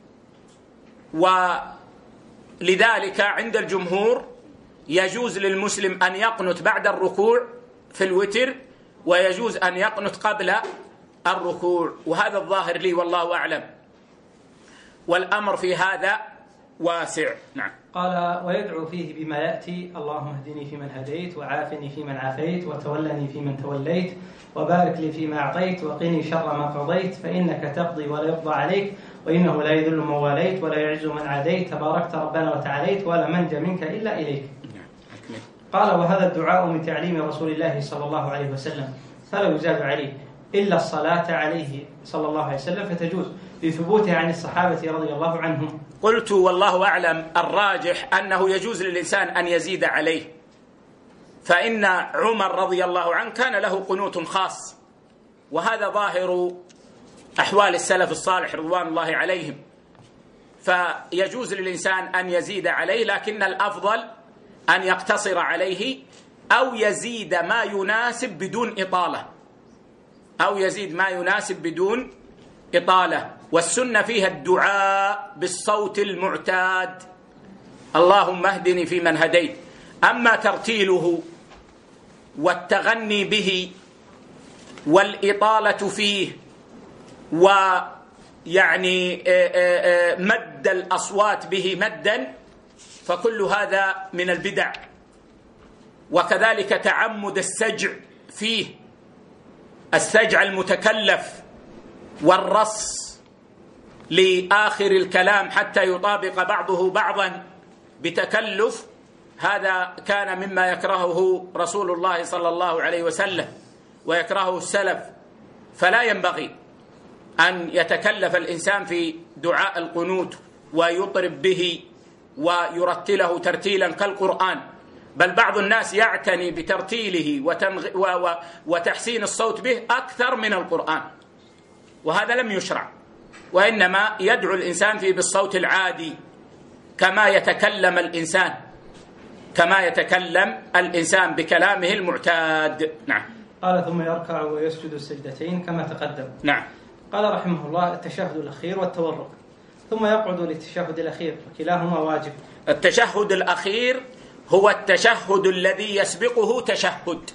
Speaker 1: ولذلك عند الجمهور يجوز للمسلم أن يقنت بعد الركوع في الوتر، ويجوز أن يقنت قبل الركوع، وهذا الظاهر لي والله أعلم، والأمر في هذا واسع. نعم.
Speaker 2: قال: ويدعو فيه بما يأتي: اللهم اهدني فيمن هديت، وعافني فيمن عافيت، وتولني فيمن توليت، وبارك لي فيما أعطيت، وقني شر ما قضيت، فإنك تقضي ولا يقضى عليك، وإنه لا يذل من واليت ولا يعز من عاديت، تباركت ربنا وتعاليت، ولا منجى منك إلا إليك. قال: وهذا الدعاء من تعليم رسول الله صلى الله عليه وسلم، فلا يزاد عليه إلا الصلاة عليه صلى الله عليه وسلم، فتجوز لثبوتها عن الصحابة رضي الله عنهم.
Speaker 1: قلت والله أعلم الراجح أنه يجوز للإنسان أن يزيد عليه، فإن عمر رضي الله عنه كان له قنوت خاص، وهذا ظاهر أحوال السلف الصالح رضوان الله عليهم، فيجوز للإنسان أن يزيد عليه، لكن الأفضل أن يقتصر عليه أو يزيد ما يناسب بدون إطالة، أو يزيد ما يناسب بدون إطالة. والسنة فيها الدعاء بالصوت المعتاد: اللهم اهدني فيمن هديت. أما ترتيله والتغني به والإطالة فيه ويعني مد الأصوات به مدا، فكل هذا من البدع. وكذلك تعمد السجع فيه، السجع المتكلف والرص لآخر الكلام حتى يطابق بعضه بعضا بتكلف، هذا كان مما يكرهه رسول الله صلى الله عليه وسلم ويكرهه السلف، فلا ينبغي أن يتكلف الإنسان في دعاء القنوت ويطرب به ويرتله ترتيلا كالقرآن، بل بعض الناس يعتني بترتيله وتنغ... و... و... وتحسين الصوت به أكثر من القرآن، وهذا لم يشرع، وإنما يدعو الإنسان فيه بالصوت العادي كما يتكلم الإنسان كما يتكلم الإنسان بكلامه المعتاد. نعم.
Speaker 2: قال: ثم يركع ويسجد السجدتين كما تقدم.
Speaker 1: نعم.
Speaker 2: قال رحمه الله: التشهد الأخير والتورك، ثم يقعد للتشهد الأخير، وكلاهما واجب.
Speaker 1: التشهد الأخير هو التشهد الذي يسبقه تشهد،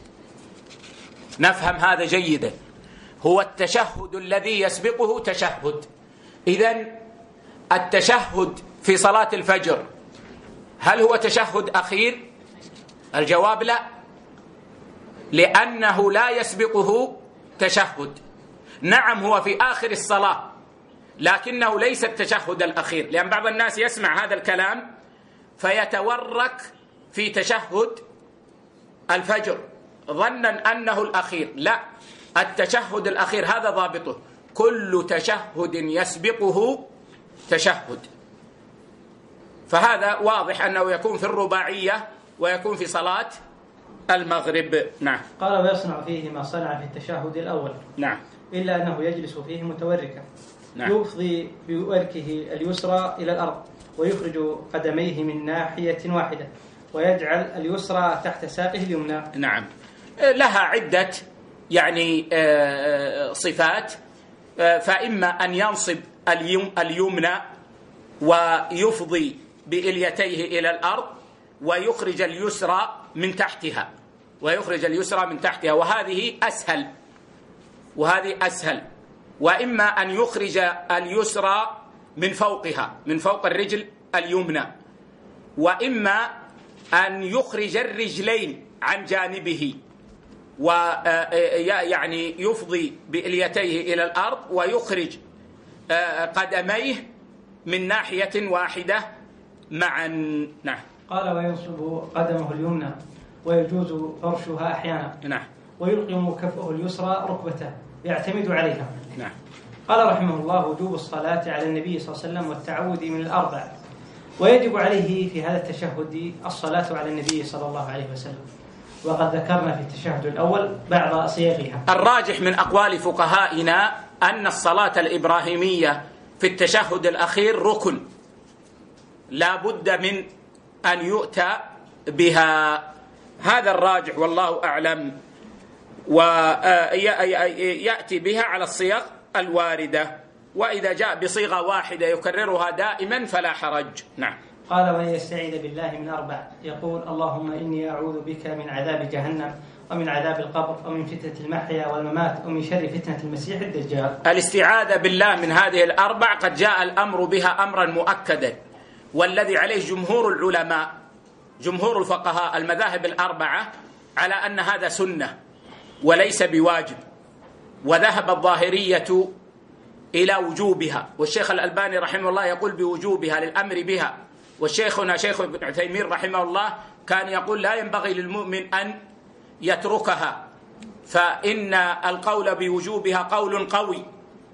Speaker 1: نفهم هذا جيدا، هو التشهد الذي يسبقه تشهد. إذن التشهد في صلاة الفجر هل هو تشهد أخير؟ الجواب لا، لأنه لا يسبقه تشهد. نعم هو في آخر الصلاة، لكنه ليس التشهد الأخير، لأن بعض الناس يسمع هذا الكلام فيتورك في تشهد الفجر ظنا أنه الأخير. لا، التشهد الأخير هذا ضابطه: كل تشهد يسبقه تشهد. فهذا واضح أنه يكون في الرباعية ويكون في صلاة المغرب. نعم.
Speaker 2: قال ويصنع فيه ما صنع في التشهد الأول.
Speaker 1: نعم.
Speaker 2: إلا أنه يجلس فيه متوركا.
Speaker 1: نعم.
Speaker 2: يفضي بوركه اليسرى إلى الأرض ويخرج قدميه من ناحية واحدة ويجعل اليسرى تحت ساقه اليمنى.
Speaker 1: نعم. لها عدة يعني صفات، فإما أن ينصب اليمنى ويفضي بإليتيه إلى الأرض ويخرج اليسرى من تحتها ويخرج اليسرى من تحتها وهذه أسهل وهذه أسهل وإما أن يخرج اليسرى من فوقها من فوق الرجل اليمنى، وإما أن يخرج الرجلين عن جانبه ويعني يفضي بإليتيه إلى الأرض ويخرج قدميه من ناحية واحدة معا. نعم.
Speaker 2: قال وينصب قدمه اليمنى ويجوز فرشها أحيانا.
Speaker 1: نعم.
Speaker 2: ويلقم كفه اليسرى ركبته يعتمد عليها.
Speaker 1: نعم.
Speaker 2: قال رحمه الله وجوب الصلاة على النبي صلى الله عليه وسلم والتعوذ من الأربع، ويجب عليه في هذا التشهد الصلاة على النبي صلى الله عليه وسلم، وقد ذكرنا في التشهد الأول بعض صيغها.
Speaker 1: الراجح من أقوال فقهائنا أن الصلاة الإبراهيمية في التشهد الأخير ركن لا بد من أن يؤتى بها، هذا الراجح والله أعلم، ويأتي بها على الصيغ الواردة، وإذا جاء بصيغة واحدة يكررها دائما فلا حرج. نعم.
Speaker 2: قال وأن يستعيذ بالله من أربع، يقول اللهم إني أعوذ بك من عذاب جهنم ومن عذاب القبر ومن فتنة المحيا والممات ومن شر فتنة المسيح الدجال.
Speaker 1: الاستعاذة بالله من هذه الأربع قد جاء الأمر بها أمرا مؤكدا، والذي عليه جمهور العلماء جمهور الفقهاء المذاهب الأربعة على أن هذا سنة وليس بواجب، وذهب الظاهرية إلى وجوبها، والشيخ الألباني رحمه الله يقول بوجوبها للأمر بها، والشيخنا شيخ ابن عثيمين رحمه الله كان يقول لا ينبغي للمؤمن أن يتركها، فإن القول بوجوبها قول قوي،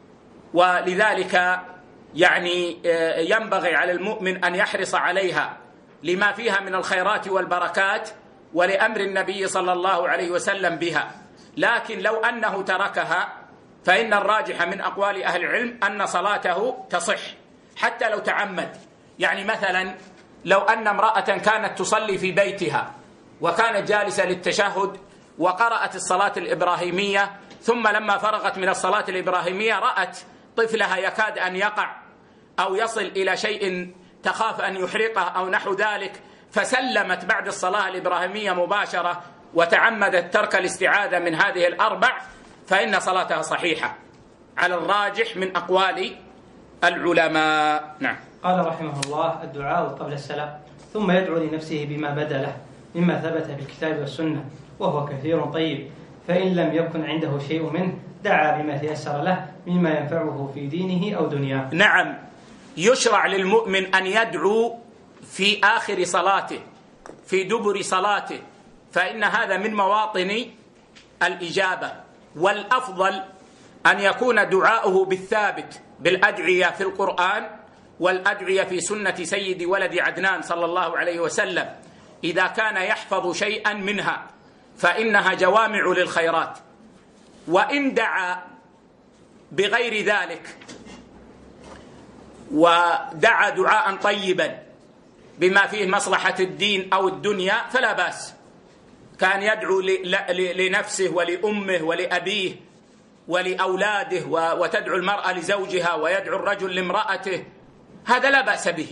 Speaker 1: ولذلك يعني ينبغي على المؤمن أن يحرص عليها لما فيها من الخيرات والبركات ولأمر النبي صلى الله عليه وسلم بها. لكن لو أنه تركها فإن الراجح من أقوال أهل العلم أن صلاته تصح حتى لو تعمد. يعني مثلا لو أن امرأة كانت تصلي في بيتها وكانت جالسة للتشهد وقرأت الصلاة الإبراهيمية، ثم لما فرغت من الصلاة الإبراهيمية رأت طفلها يكاد أن يقع أو يصل إلى شيء تخاف أن يحرقه أو نحو ذلك، فسلمت بعد الصلاة الإبراهيمية مباشرة وتعمدت ترك الاستعاذة من هذه الأربع، فإن صلاتها صحيحة على الراجح من أقوال العلماء. نعم.
Speaker 2: قال رحمه الله الدعاء قبل السلام، ثم يدعو لنفسه بما بدا له مما ثبت في الكتاب والسنة وهو كثير طيب، فإن لم يكن عنده شيء منه دعا بما تيسر له مما ينفعه في دينه أو دنياه.
Speaker 1: نعم. يشرع للمؤمن أن يدعو في آخر صلاته في دبر صلاته، فإن هذا من مواطن الإجابة، والأفضل أن يكون دعاؤه بالثابت بالأدعية في القرآن والأدعية في سنة سيد ولد عدنان صلى الله عليه وسلم، إذا كان يحفظ شيئا منها فإنها جوامع للخيرات. وإن دعا بغير ذلك ودعا دعاء طيبا بما فيه مصلحة الدين أو الدنيا فلا بأس، كان يدعو لنفسه ولأمه ولأبيه ولأولاده، وتدعو المرأة لزوجها ويدعو الرجل لامرأته، هذا لا بأس به.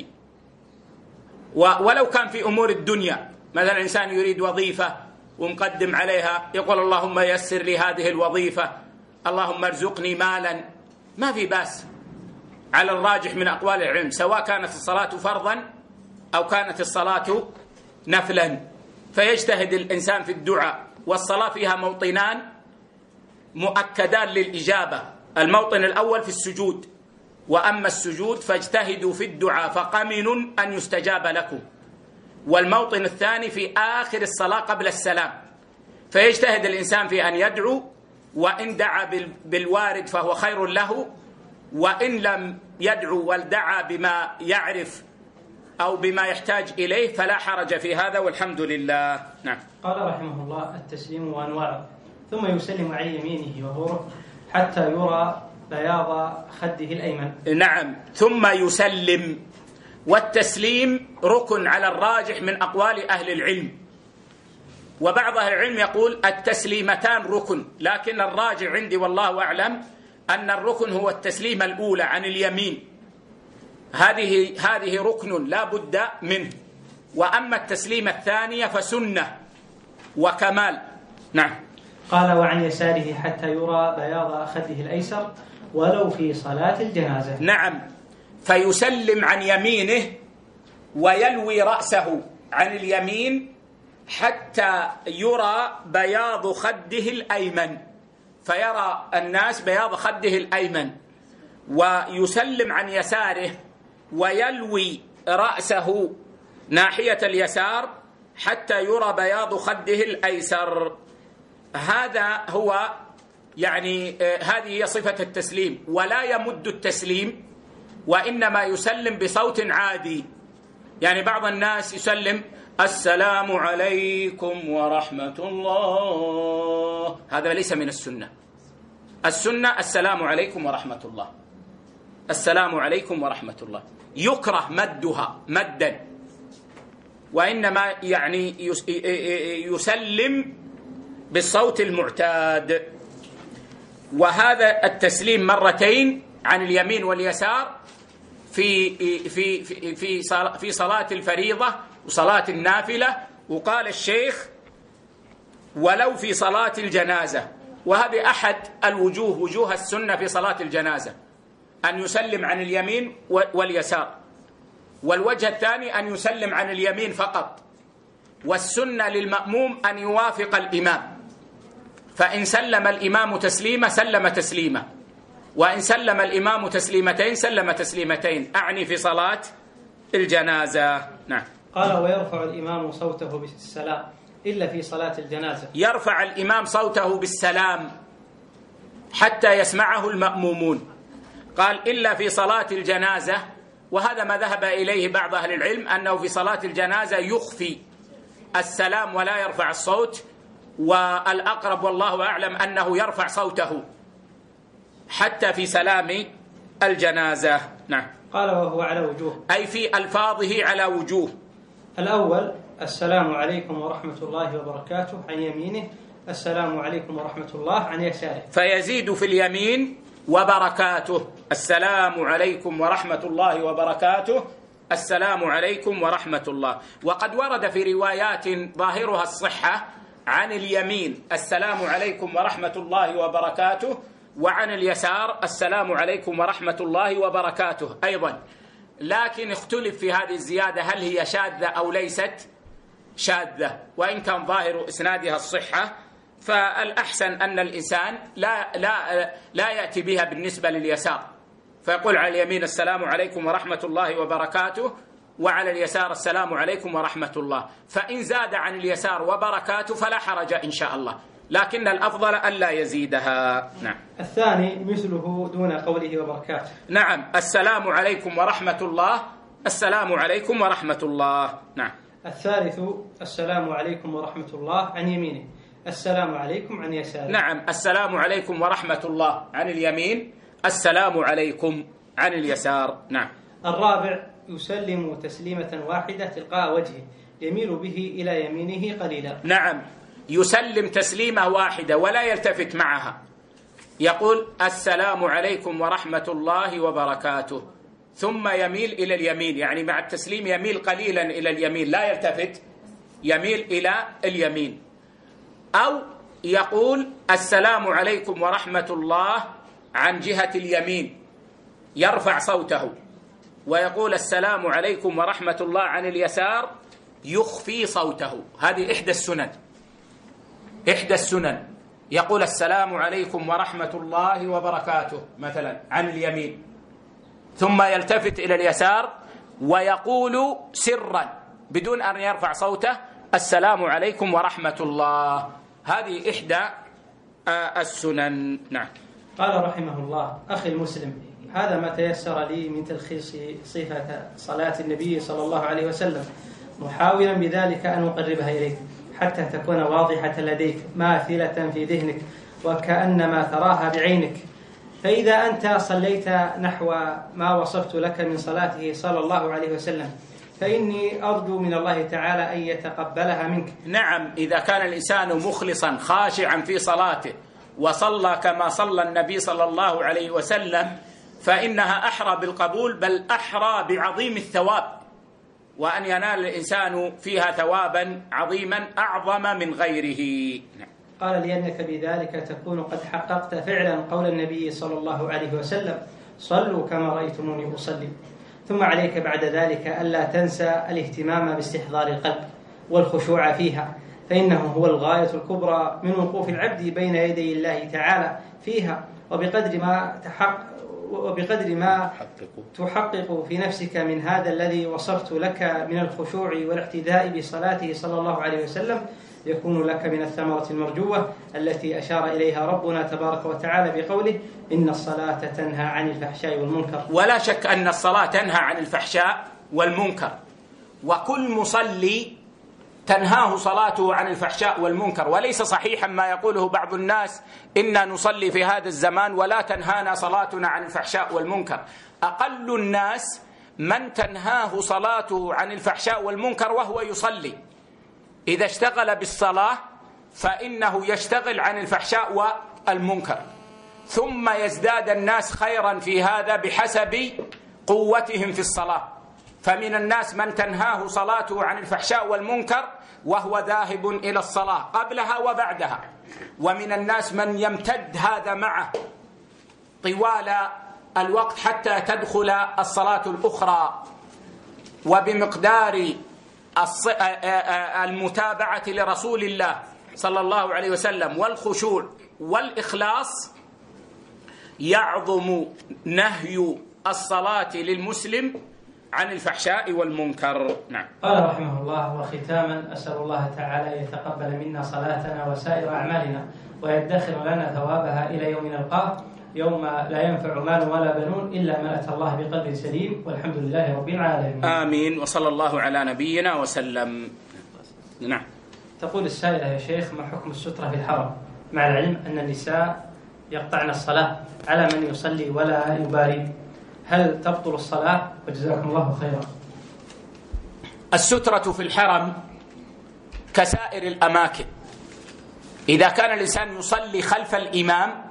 Speaker 1: ولو كان في أمور الدنيا، مثلا إنسان يريد وظيفة ومقدم عليها يقول اللهم يسر لي هذه الوظيفة، اللهم ارزقني مالا، ما في بأس على الراجح من أقوال العلم، سواء كانت الصلاة فرضا أو كانت الصلاة نفلا، فيجتهد الإنسان في الدعاء. والصلاة فيها موطنان مؤكدان للإجابة، الموطن الأول في السجود، وأما السجود فاجتهدوا في الدعاء فقمن أن يستجاب لكم، والموطن الثاني في آخر الصلاة قبل السلام، فيجتهد الإنسان في أن يدعو، وإن دعا بالوارد فهو خير له، وإن لم يدعو ودعا بما يعرف أو بما يحتاج إليه فلا حرج في هذا والحمد لله. نعم.
Speaker 2: قال رحمه الله: التسليم وأنواعه. ثم يسلم عن يمينه وهو ركن حتى يرى بياض خده الأيمن.
Speaker 1: نعم. ثم يسلم، والتسليم ركن على الراجح من أقوال أهل العلم، وبعض أهل العلم يقول التسليمتان ركن، لكن الراجح عندي والله أعلم أن الركن هو التسليمة الأولى عن اليمين، هذه هذه ركن لا بد منه، وأما التسليمة الثانية فسنة وكمال. نعم.
Speaker 2: قال: وعن يساره حتى يرى بياض خده الأيسر ولو في صلاة الجنازة.
Speaker 1: نعم. فيسلم عن يمينه ويلوي رأسه عن اليمين حتى يرى بياض خده الأيمن، فيرى الناس بياض خده الأيمن، ويسلم عن يساره ويلوي رأسه ناحية اليسار حتى يرى بياض خده الأيسر. هذا هو يعني هذه هي صفة التسليم، ولا يمد التسليم وإنما يسلم بصوت عادي. يعني بعض الناس يسلم السلام عليكم ورحمة الله، هذا ليس من السنة. السنة السلام عليكم ورحمة الله، السلام عليكم ورحمة الله، يكره مدها مدا، وإنما يعني يسلم بالصوت المعتاد. وهذا التسليم مرتين عن اليمين واليسار في في في في في صلاة الفريضة وصلاة النافلة. وقال الشيخ ولو في صلاة الجنازة، وهذه أحد الوجوه وجوه السنة في صلاة الجنازة أن يسلم عن اليمين واليسار، والوجه الثاني أن يسلم عن اليمين فقط، والسنة للمأموم أن يوافق الإمام، فإن سلم الإمام تسليمة سلم تسليمة، وإن سلم الإمام تسليمتين سلم تسليمتين، أعني في صلاة الجنازة. نعم.
Speaker 2: قال: ويرفع الإمام صوته بالسلام إلا في صلاة الجنازة.
Speaker 1: يرفع الإمام صوته بالسلام حتى يسمعه المأمومون. قال إلا في صلاة الجنازة، وهذا ما ذهب إليه بعض أهل العلم أنه في صلاة الجنازة يخفي السلام ولا يرفع الصوت، والأقرب والله أعلم أنه يرفع صوته حتى في سلام الجنازة. نعم.
Speaker 2: قال: وهو على وجوه،
Speaker 1: أي في ألفاظه على وجوه.
Speaker 2: الأول السلام عليكم ورحمة الله وبركاته عن يمينه، السلام عليكم ورحمة الله عن يساره،
Speaker 1: فيزيد في اليمين وبركاته، السلام عليكم ورحمة الله وبركاته، السلام عليكم ورحمة الله. وقد ورد في روايات ظاهرها الصحة عن اليمين السلام عليكم ورحمة الله وبركاته، وعن اليسار السلام عليكم ورحمة الله وبركاته أيضا، لكن اختلف في هذه الزيادة هل هي شاذة أو ليست شاذة، وإن كان ظاهر إسنادها الصحة، فالأحسن أن الإنسان لا لا لا يأتي بها بالنسبة لليسار، فيقول على اليمين السلام عليكم ورحمة الله وبركاته، وعلى اليسار السلام عليكم ورحمة الله. فإن زاد عن اليسار وبركاته فلا حرج إن شاء الله، لكن الأفضل ألا يزيدها. نعم.
Speaker 2: الثاني مثله دون قوله وبركاته.
Speaker 1: نعم. السلام عليكم ورحمة الله، السلام عليكم ورحمة الله. نعم.
Speaker 2: الثالث السلام عليكم ورحمة الله عن يمينه، السلام عليكم عن يساره.
Speaker 1: نعم. السلام عليكم ورحمة الله عن اليمين، السلام عليكم عن اليسار. نعم.
Speaker 2: الرابع يسلم تسليمة واحدة تلقاء وجهه يميل به إلى يمينه قليلا.
Speaker 1: نعم. يسلم تسليمة واحدة ولا يلتفت معها، يقول السلام عليكم ورحمة الله وبركاته، ثم يميل إلى اليمين، يعني مع التسليم يميل قليلا إلى اليمين، لا يلتفت، يميل إلى اليمين. أو يقول السلام عليكم ورحمة الله عن جهة اليمين، يرفع صوته، ويقول السلام عليكم ورحمة الله عن اليسار، يخفي صوته. هذه إحدى السنن، إحدى السنن، يقول السلام عليكم ورحمة الله وبركاته مثلا عن اليمين، ثم يلتفت إلى اليسار ويقول سرا بدون أن يرفع صوته السلام عليكم ورحمة الله. هذه إحدى السنن. نعم.
Speaker 2: قال رحمه الله: أخي المسلم، هذا ما تيسر لي من تلخيص صفة صلاة النبي صلى الله عليه وسلم، محاولا بذلك أن أقربها إليك حتى تكون واضحة لديك ماثلة في ذهنك وكأنما تراها بعينك. فإذا أنت صليت نحو ما وصفت لك من صلاته صلى الله عليه وسلم فإني أرجو من الله تعالى أن يتقبلها منك.
Speaker 1: نعم، إذا كان الإنسان مخلصا خاشعا في صلاته وصلى كما صلى النبي صلى الله عليه وسلم فإنها أحرى بالقبول، بل أحرى بعظيم الثواب، وأن ينال الإنسان فيها ثوابا عظيما أعظم من غيره.
Speaker 2: قال لأنك بذلك تكون قد حققت فعلا قول النبي صلى الله عليه وسلم: صلوا كما رأيتموني أصلي. ثم عليك بعد ذلك ألا تنسى الاهتمام باستحضار القلب والخشوع فيها، فإنه هو الغاية الكبرى من وقوف العبد بين يدي الله تعالى فيها، وبقدر ما تحقق وبقدر ما تحقق في نفسك من هذا الذي وصفت لك من الخشوع والاعتداء بصلاته صلى الله عليه وسلم يكون لك من الثمرة المرجوة التي أشار إليها ربنا تبارك وتعالى بقوله: إن الصلاة تنهى عن الفحشاء والمنكر.
Speaker 1: ولا شك أن الصلاة تنهى عن الفحشاء والمنكر، وكل مصلي تنهاه صلاته عن الفحشاء والمنكر، وليس صحيحا ما يقوله بعض الناس إننا نصلي في هذا الزمان ولا تنهانا صلاتنا عن الفحشاء والمنكر. أقل الناس من تنهاه صلاته عن الفحشاء والمنكر وهو يصلي، إذا اشتغل بالصلاة فإنه يشتغل عن الفحشاء والمنكر، ثم يزداد الناس خيرا في هذا بحسب قوتهم في الصلاة. فمن الناس من تنهاه صلاته عن الفحشاء والمنكر وهو ذاهب إلى الصلاة قبلها وبعدها، ومن الناس من يمتد هذا معه طوال الوقت حتى تدخل الصلاة الأخرى. وبمقدار المتابعة لرسول الله صلى الله عليه وسلم والخشوع والإخلاص يعظم نهي الصلاة للمسلم عن الفحشاء والمنكر. نعم.
Speaker 2: قال رحمه الله: وختاما أسأل الله تعالى يتقبل منا صلاتنا وسائر أعمالنا ويدخر لنا ثوابها إلى يوم نلقاه، يوم لا ينفع مال ولا بنون إلا من أتى الله بقلب سليم، والحمد لله رب العالمين.
Speaker 1: آمين، وصلى الله على نبينا وسلم. نعم.
Speaker 2: تقول السائلة: يا شيخ، ما حكم السترة في الحرم مع العلم أن النساء يقطعن الصلاة على من يصلي ولا يباري، هل تبطل الصلاة؟ وجزاكم الله خيرا.
Speaker 1: السترة في الحرم كسائر الأماكن، إذا كان الإنسان يصلي خلف الإمام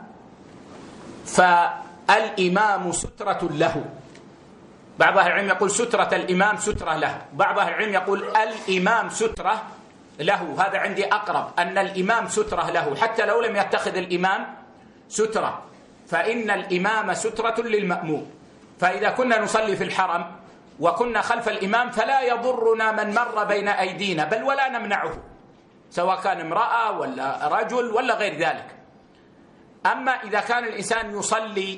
Speaker 1: فالإمام سترة له. بعض أهل العلم يقول سترة الإمام سترة له، بعض أهل العلم يقول الإمام سترة له. هذا عندي أقرب، أن الإمام سترة له حتى لو لم يتخذ الإمام سترة، فإن الإمام سترة للمأموم. فإذا كنا نصلي في الحرم وكنا خلف الإمام فلا يضرنا من مر بين أيدينا، بل ولا نمنعه، سواء كان امرأة ولا رجل ولا غير ذلك. أما إذا كان الإنسان يصلي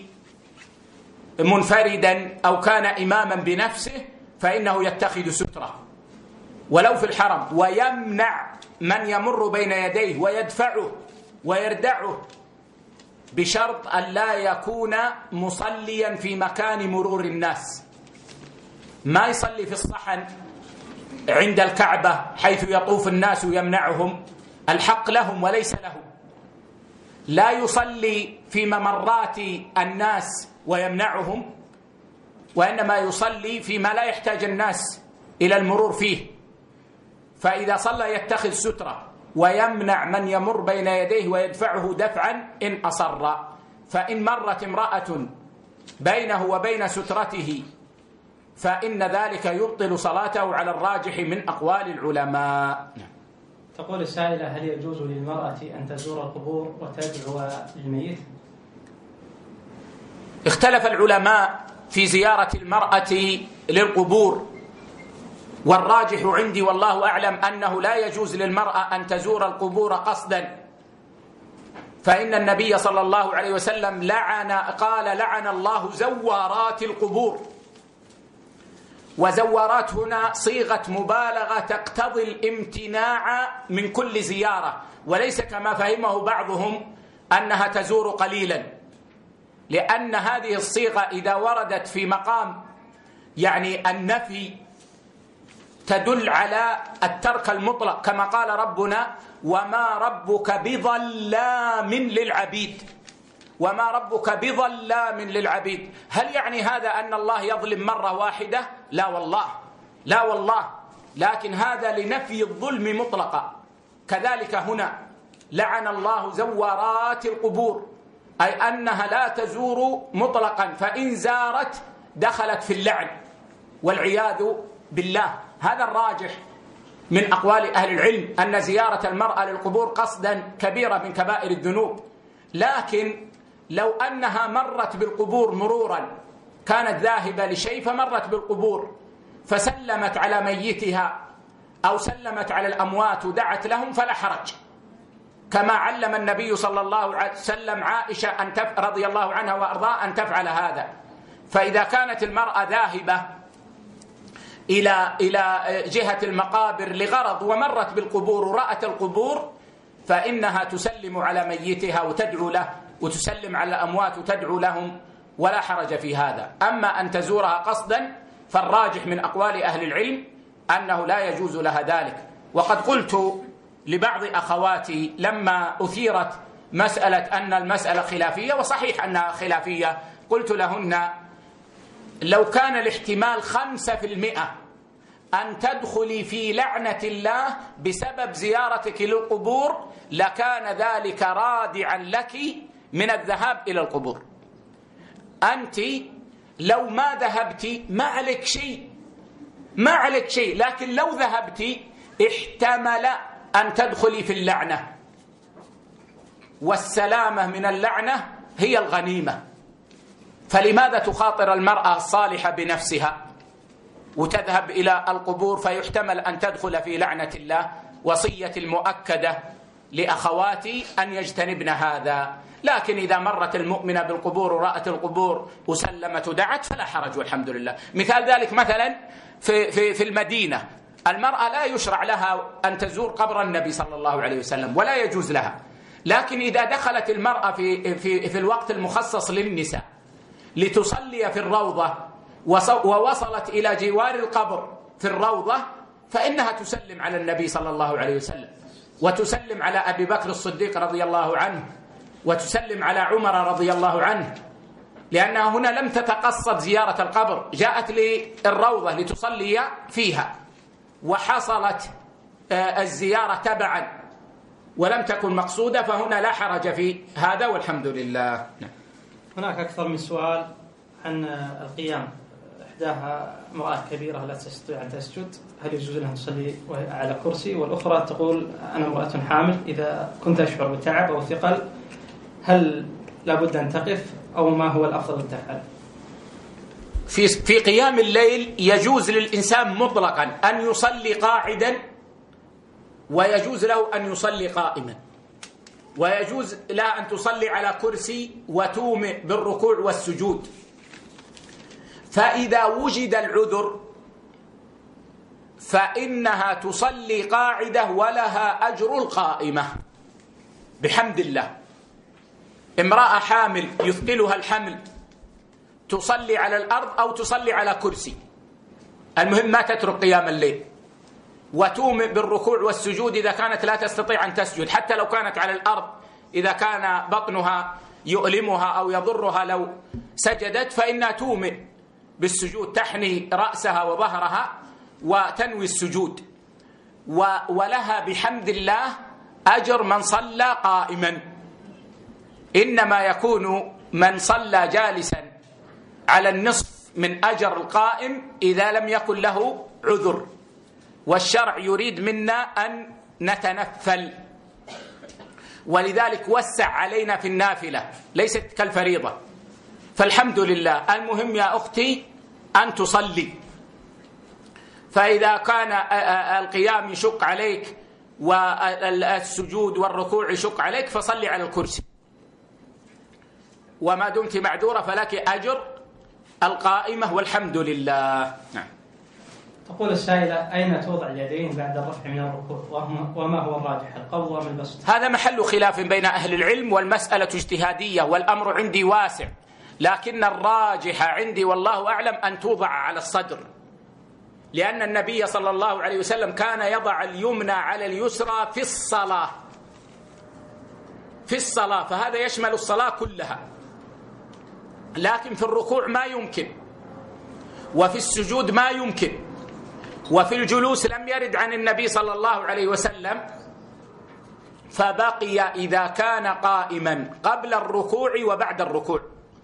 Speaker 1: منفردا أو كان إماما بنفسه فإنه يتخذ سترة ولو في الحرم، ويمنع من يمر بين يديه ويدفعه ويردعه، بشرط أن لا يكون مصليا في مكان مرور الناس. ما يصلي في الصحن عند الكعبة حيث يطوف الناس ويمنعهم، الحق لهم وليس لهم. لا يصلي في ممرات الناس ويمنعهم، وإنما يصلي فيما لا يحتاج الناس إلى المرور فيه. فإذا صلى يتخذ سترة ويمنع من يمر بين يديه ويدفعه دفعا إن أصر. فإن مرت امرأة بينه وبين سترته فإن ذلك يبطل صلاته على الراجح من أقوال العلماء.
Speaker 2: تقول السائلة: هل يجوز للمرأة أن تزور القبور وتدعو للميت؟
Speaker 1: اختلف العلماء في زيارة المرأة للقبور، والراجح عندي والله أعلم أنه لا يجوز للمرأة أن تزور القبور قصدا، فإن النبي صلى الله عليه وسلم لعن قال: لعن الله زوارات القبور. وزوارات هنا صيغة مبالغة تقتضي الامتناع من كل زيارة، وليس كما فهمه بعضهم أنها تزور قليلا. لأن هذه الصيغة إذا وردت في مقام يعني النفي تدل على الترك المطلق، كما قال ربنا: وما ربك بظلام للعبيد. وما ربك بظلام للعبيد. هل يعني هذا أن الله يظلم مرة واحدة؟ لا والله، لا والله، لكن هذا لنفي الظلم مطلقا. كذلك هنا: لعن الله زوارات القبور، أي أنها لا تزور مطلقا، فإن زارت دخلت في اللعن والعياذ بالله. هذا الراجح من أقوال أهل العلم، أن زيارة المرأة للقبور قصدا كبيرة من كبائر الذنوب. لكن لو أنها مرت بالقبور مرورا، كانت ذاهبة لشيء فمرت بالقبور فسلمت على ميتها أو سلمت على الأموات ودعت لهم فلا حرج، كما علم النبي صلى الله عليه وسلم عائشة أن تف... رضي الله عنها وأرضاها أن تفعل هذا. فإذا كانت المرأة ذاهبة إلى إلى جهة المقابر لغرض ومرت بالقبور ورأت القبور، فإنها تسلم على ميتها وتدعو له، وتسلم على الأموات وتدعو لهم، ولا حرج في هذا. أما أن تزورها قصدا فالراجح من أقوال أهل العلم أنه لا يجوز لها ذلك. وقد قلت لبعض أخواتي لما أثيرت مسألة أن المسألة خلافية، وصحيح أنها خلافية، قلت لهن: لو كان الاحتمال خمسة في المئة أن تدخلي في لعنة الله بسبب زيارتك للقبور، لكان ذلك رادعا لك من الذهاب إلى القبور. أنت لو ما ذهبت ما عليك شيء، ما عليك شيء، لكن لو ذهبت احتمل أن تدخلي في اللعنة، والسلامة من اللعنة هي الغنيمة. فلماذا تخاطر المرأة الصالحة بنفسها وتذهب إلى القبور فيحتمل أن تدخل في لعنة الله؟ وصية المؤكدة لأخواتي أن يجتنبن هذا. لكن إذا مرت المؤمنة بالقبور ورأت القبور وسلمت ودعت فلا حرج والحمد لله. مثال ذلك مثلا في, في, في المدينة، المرأة لا يشرع لها أن تزور قبر النبي صلى الله عليه وسلم، ولا يجوز لها. لكن إذا دخلت المرأة في, في, في الوقت المخصص للنساء لتصلي في الروضة ووصلت إلى جوار القبر في الروضة، فإنها تسلم على النبي صلى الله عليه وسلم، وتسلم على أبي بكر الصديق رضي الله عنه، وتسلم على عمر رضي الله عنه، لأنها هنا لم تتقصد زيارة القبر، جاءت للروضة لتصلي فيها، وحصلت الزيارة تبعا ولم تكن مقصودة، فهنا لا حرج في هذا والحمد لله.
Speaker 2: هناك أكثر من سؤال عن القيام. إحداها امرأة كبيرة لا تستطيع أن تسجد، هل يجوز لها تصلي على كرسي؟ والأخرى تقول: أنا امرأة حامل، إذا كنت أشعر بتعب أو ثقل هل لابد أن تقف أو ما هو الأفضل أن تفعل؟
Speaker 1: في في قيام الليل يجوز للإنسان مطلقا أن يصلي قاعدا، ويجوز له أن يصلي قائما، ويجوز لها أن تصلي على كرسي وتومئ بالركوع والسجود. فإذا وجد العذر فإنها تصلي قاعدة ولها أجر القائمة بحمد الله. امرأة حامل يثقلها الحمل تصلي على الأرض أو تصلي على كرسي، المهم ما تترك قيام الليل، وتومئ بالركوع والسجود إذا كانت لا تستطيع أن تسجد، حتى لو كانت على الأرض إذا كان بطنها يؤلمها أو يضرها لو سجدت فإنها تومئ بالسجود، تحني رأسها وظهرها وتنوي السجود، ولها بحمد الله أجر من صلى قائما. إنما يكون من صلى جالسا على النصف من أجر القائم إذا لم يكن له عذر، والشرع يريد منا أن نتنفل، ولذلك وسع علينا في النافلة ليست كالفريضة. فالحمد لله، المهم يا أختي أن تصلي. فإذا كان القيام يشق عليك والسجود والركوع يشق عليك فصلي على الكرسي، وما دمت معذورة فلك أجر القائمة والحمد لله. نعم.
Speaker 2: تقول السائلة: أين توضع اليدين بعد الرفع من الركوع، وما هو الراجح، القبض أم البسط؟
Speaker 1: هذا محل خلاف بين أهل العلم، والمسألة اجتهادية، والأمر عندي واسع. لكن الراجح عندي والله أعلم أن توضع على الصدر، لأن النبي صلى الله عليه وسلم كان يضع اليمنى على اليسرى في الصلاة في الصلاة فهذا يشمل الصلاة كلها. لكن في الركوع ما يمكن، وفي السجود ما يمكن، وفي الجلوس لم يرد عن النبي صلى الله عليه وسلم، فبقي إذا كان قائما قبل الركوع وبعد الركوع،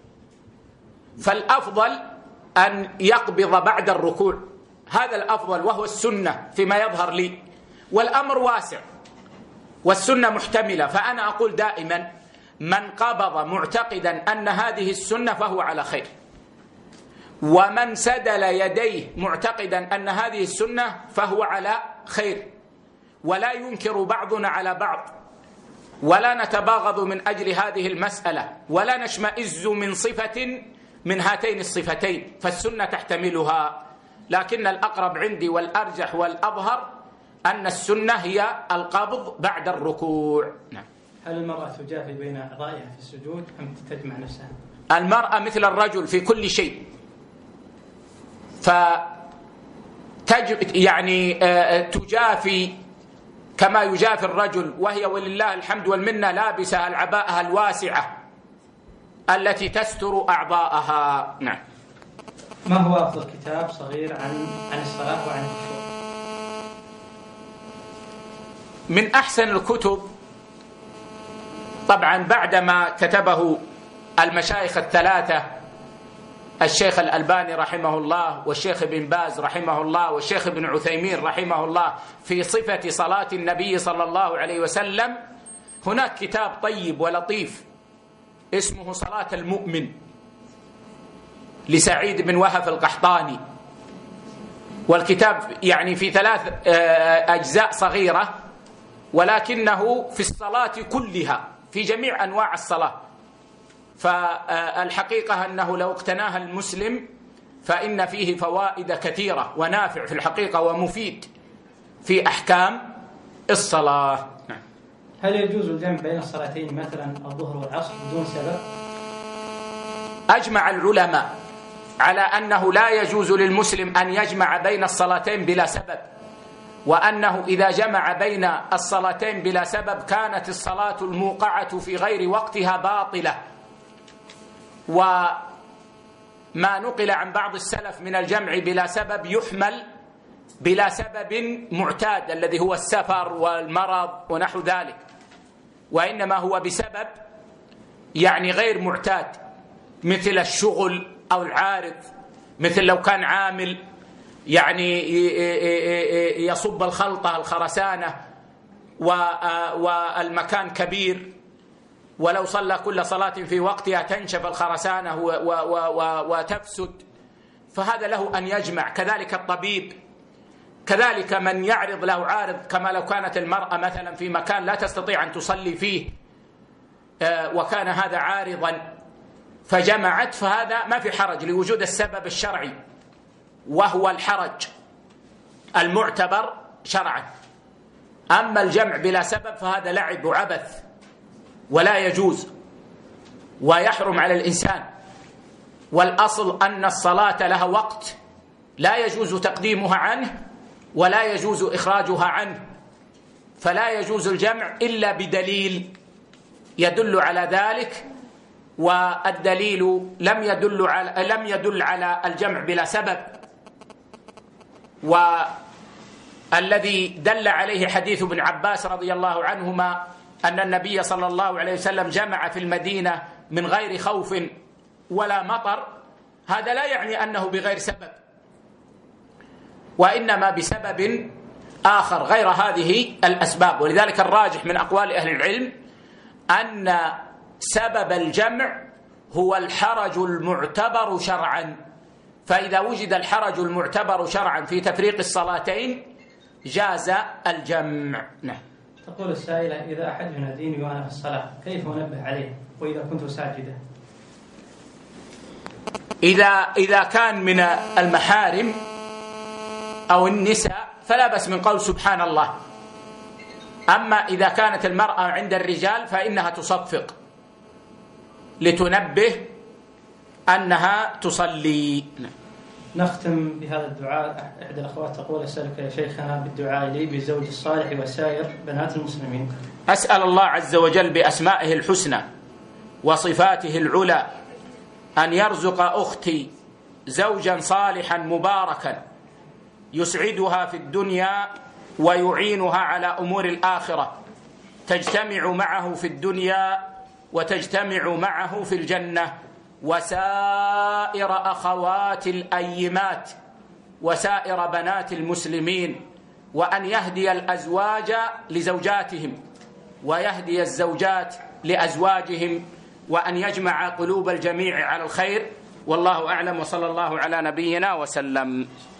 Speaker 1: فالأفضل أن يقبض بعد الركوع، هذا الأفضل وهو السنة فيما يظهر لي، والأمر واسع والسنة محتملة. فأنا أقول دائما من قبض معتقدا أن هذه السنة فهو على خير، ومن سدل يديه معتقدا أن هذه السنة فهو على خير، ولا ينكر بعضنا على بعض، ولا نتباغض من أجل هذه المسألة، ولا نشمئز من صفة من هاتين الصفتين، فالسنة تحتملها. لكن الأقرب عندي والأرجح والأظهر أن السنة هي القبض بعد الركوع. نعم.
Speaker 2: هل المرأة تجافي بين أعضائها في السجود أم تجمع نفسها؟
Speaker 1: المرأة مثل الرجل في كل شيء، فتج يعني تجافي كما يجافي الرجل، وهي ولله الحمد والمنة لابسة العباءة الواسعة التي تستر أعضاءها. نعم.
Speaker 2: ما هو أفضل كتاب صغير عن عن الصلاة وعن الخشوع؟
Speaker 1: من أحسن الكتب طبعا بعدما كتبه المشايخ الثلاثة، الشيخ الألباني رحمه الله، والشيخ بن باز رحمه الله، والشيخ ابن عثيمين رحمه الله، في صفة صلاة النبي صلى الله عليه وسلم، هناك كتاب طيب ولطيف اسمه صلاة المؤمن لسعيد بن وهب القحطاني، والكتاب يعني في ثلاث أجزاء صغيرة، ولكنه في الصلاة كلها في جميع أنواع الصلاة. فالحقيقة أنه لو اقتناها المسلم فإن فيه فوائد كثيرة ونافع في الحقيقة ومفيد في أحكام الصلاة.
Speaker 2: هل يجوز الجمع بين الصلاتين مثلا الظهر والعصر بدون سبب؟
Speaker 1: أجمع العلماء على أنه لا يجوز للمسلم أن يجمع بين الصلاتين بلا سبب، وأنه إذا جمع بين الصلاتين بلا سبب كانت الصلاة الموقعة في غير وقتها باطلة. وما نقل عن بعض السلف من الجمع بلا سبب يحمل بلا سبب معتاد الذي هو السفر والمرض ونحو ذلك، وإنما هو بسبب يعني غير معتاد مثل الشغل أو العارض، مثل لو كان عامل يعني يصب الخلطة الخرسانة والمكان كبير، ولو صلى كل صلاة في وقتها تنشف الخرسانة وتفسد، فهذا له أن يجمع. كذلك الطبيب، كذلك من يعرض له عارض، كما لو كانت المرأة مثلا في مكان لا تستطيع أن تصلي فيه وكان هذا عارضا فجمعت، فهذا ما في حرج لوجود السبب الشرعي وهو الحرج المعتبر شرعا. أما الجمع بلا سبب فهذا لعب وعبث ولا يجوز ويحرم على الإنسان. والأصل أن الصلاة لها وقت لا يجوز تقديمها عنه ولا يجوز إخراجها عنه، فلا يجوز الجمع إلا بدليل يدل على ذلك، والدليل لم يدل على لم يدل على الجمع بلا سبب. والذي دل عليه حديث ابن عباس رضي الله عنهما أن النبي صلى الله عليه وسلم جمع في المدينة من غير خوف ولا مطر، هذا لا يعني أنه بغير سبب، وإنما بسبب آخر غير هذه الأسباب. ولذلك الراجح من أقوال أهل العلم أن سبب الجمع هو الحرج المعتبر شرعا، فإذا وجد الحرج المعتبر شرعا في تفريق الصلاتين جاز الجمع. نعم.
Speaker 2: تقول السائلة: إذا أحد يناديني وأنا في الصلاة كيف أنبه عليه وإذا كنت ساجدا؟
Speaker 1: إذا إذا كان من المحارم أو النساء فلا بأس من قول سبحان الله. أما إذا كانت المرأة عند الرجال فإنها تصفق لتنبه أنها تصلي.
Speaker 2: نختم بهذا الدعاء. إحدى الأخوات تقول: أسألك يا شيخنا بالدعاء لي بالزوج الصالح وسائر بنات المسلمين.
Speaker 1: أسأل الله عز وجل بأسمائه الحسنى وصفاته العلى أن يرزق أختي زوجا صالحا مباركا يسعدها في الدنيا ويعينها على أمور الآخرة، تجتمع معه في الدنيا وتجتمع معه في الجنة، وسائر أخوات الأيمات وسائر بنات المسلمين، وأن يهدي الأزواج لزوجاتهم ويهدي الزوجات لأزواجهم، وأن يجمع قلوب الجميع على الخير. والله أعلم، وصلى الله على نبينا وسلم.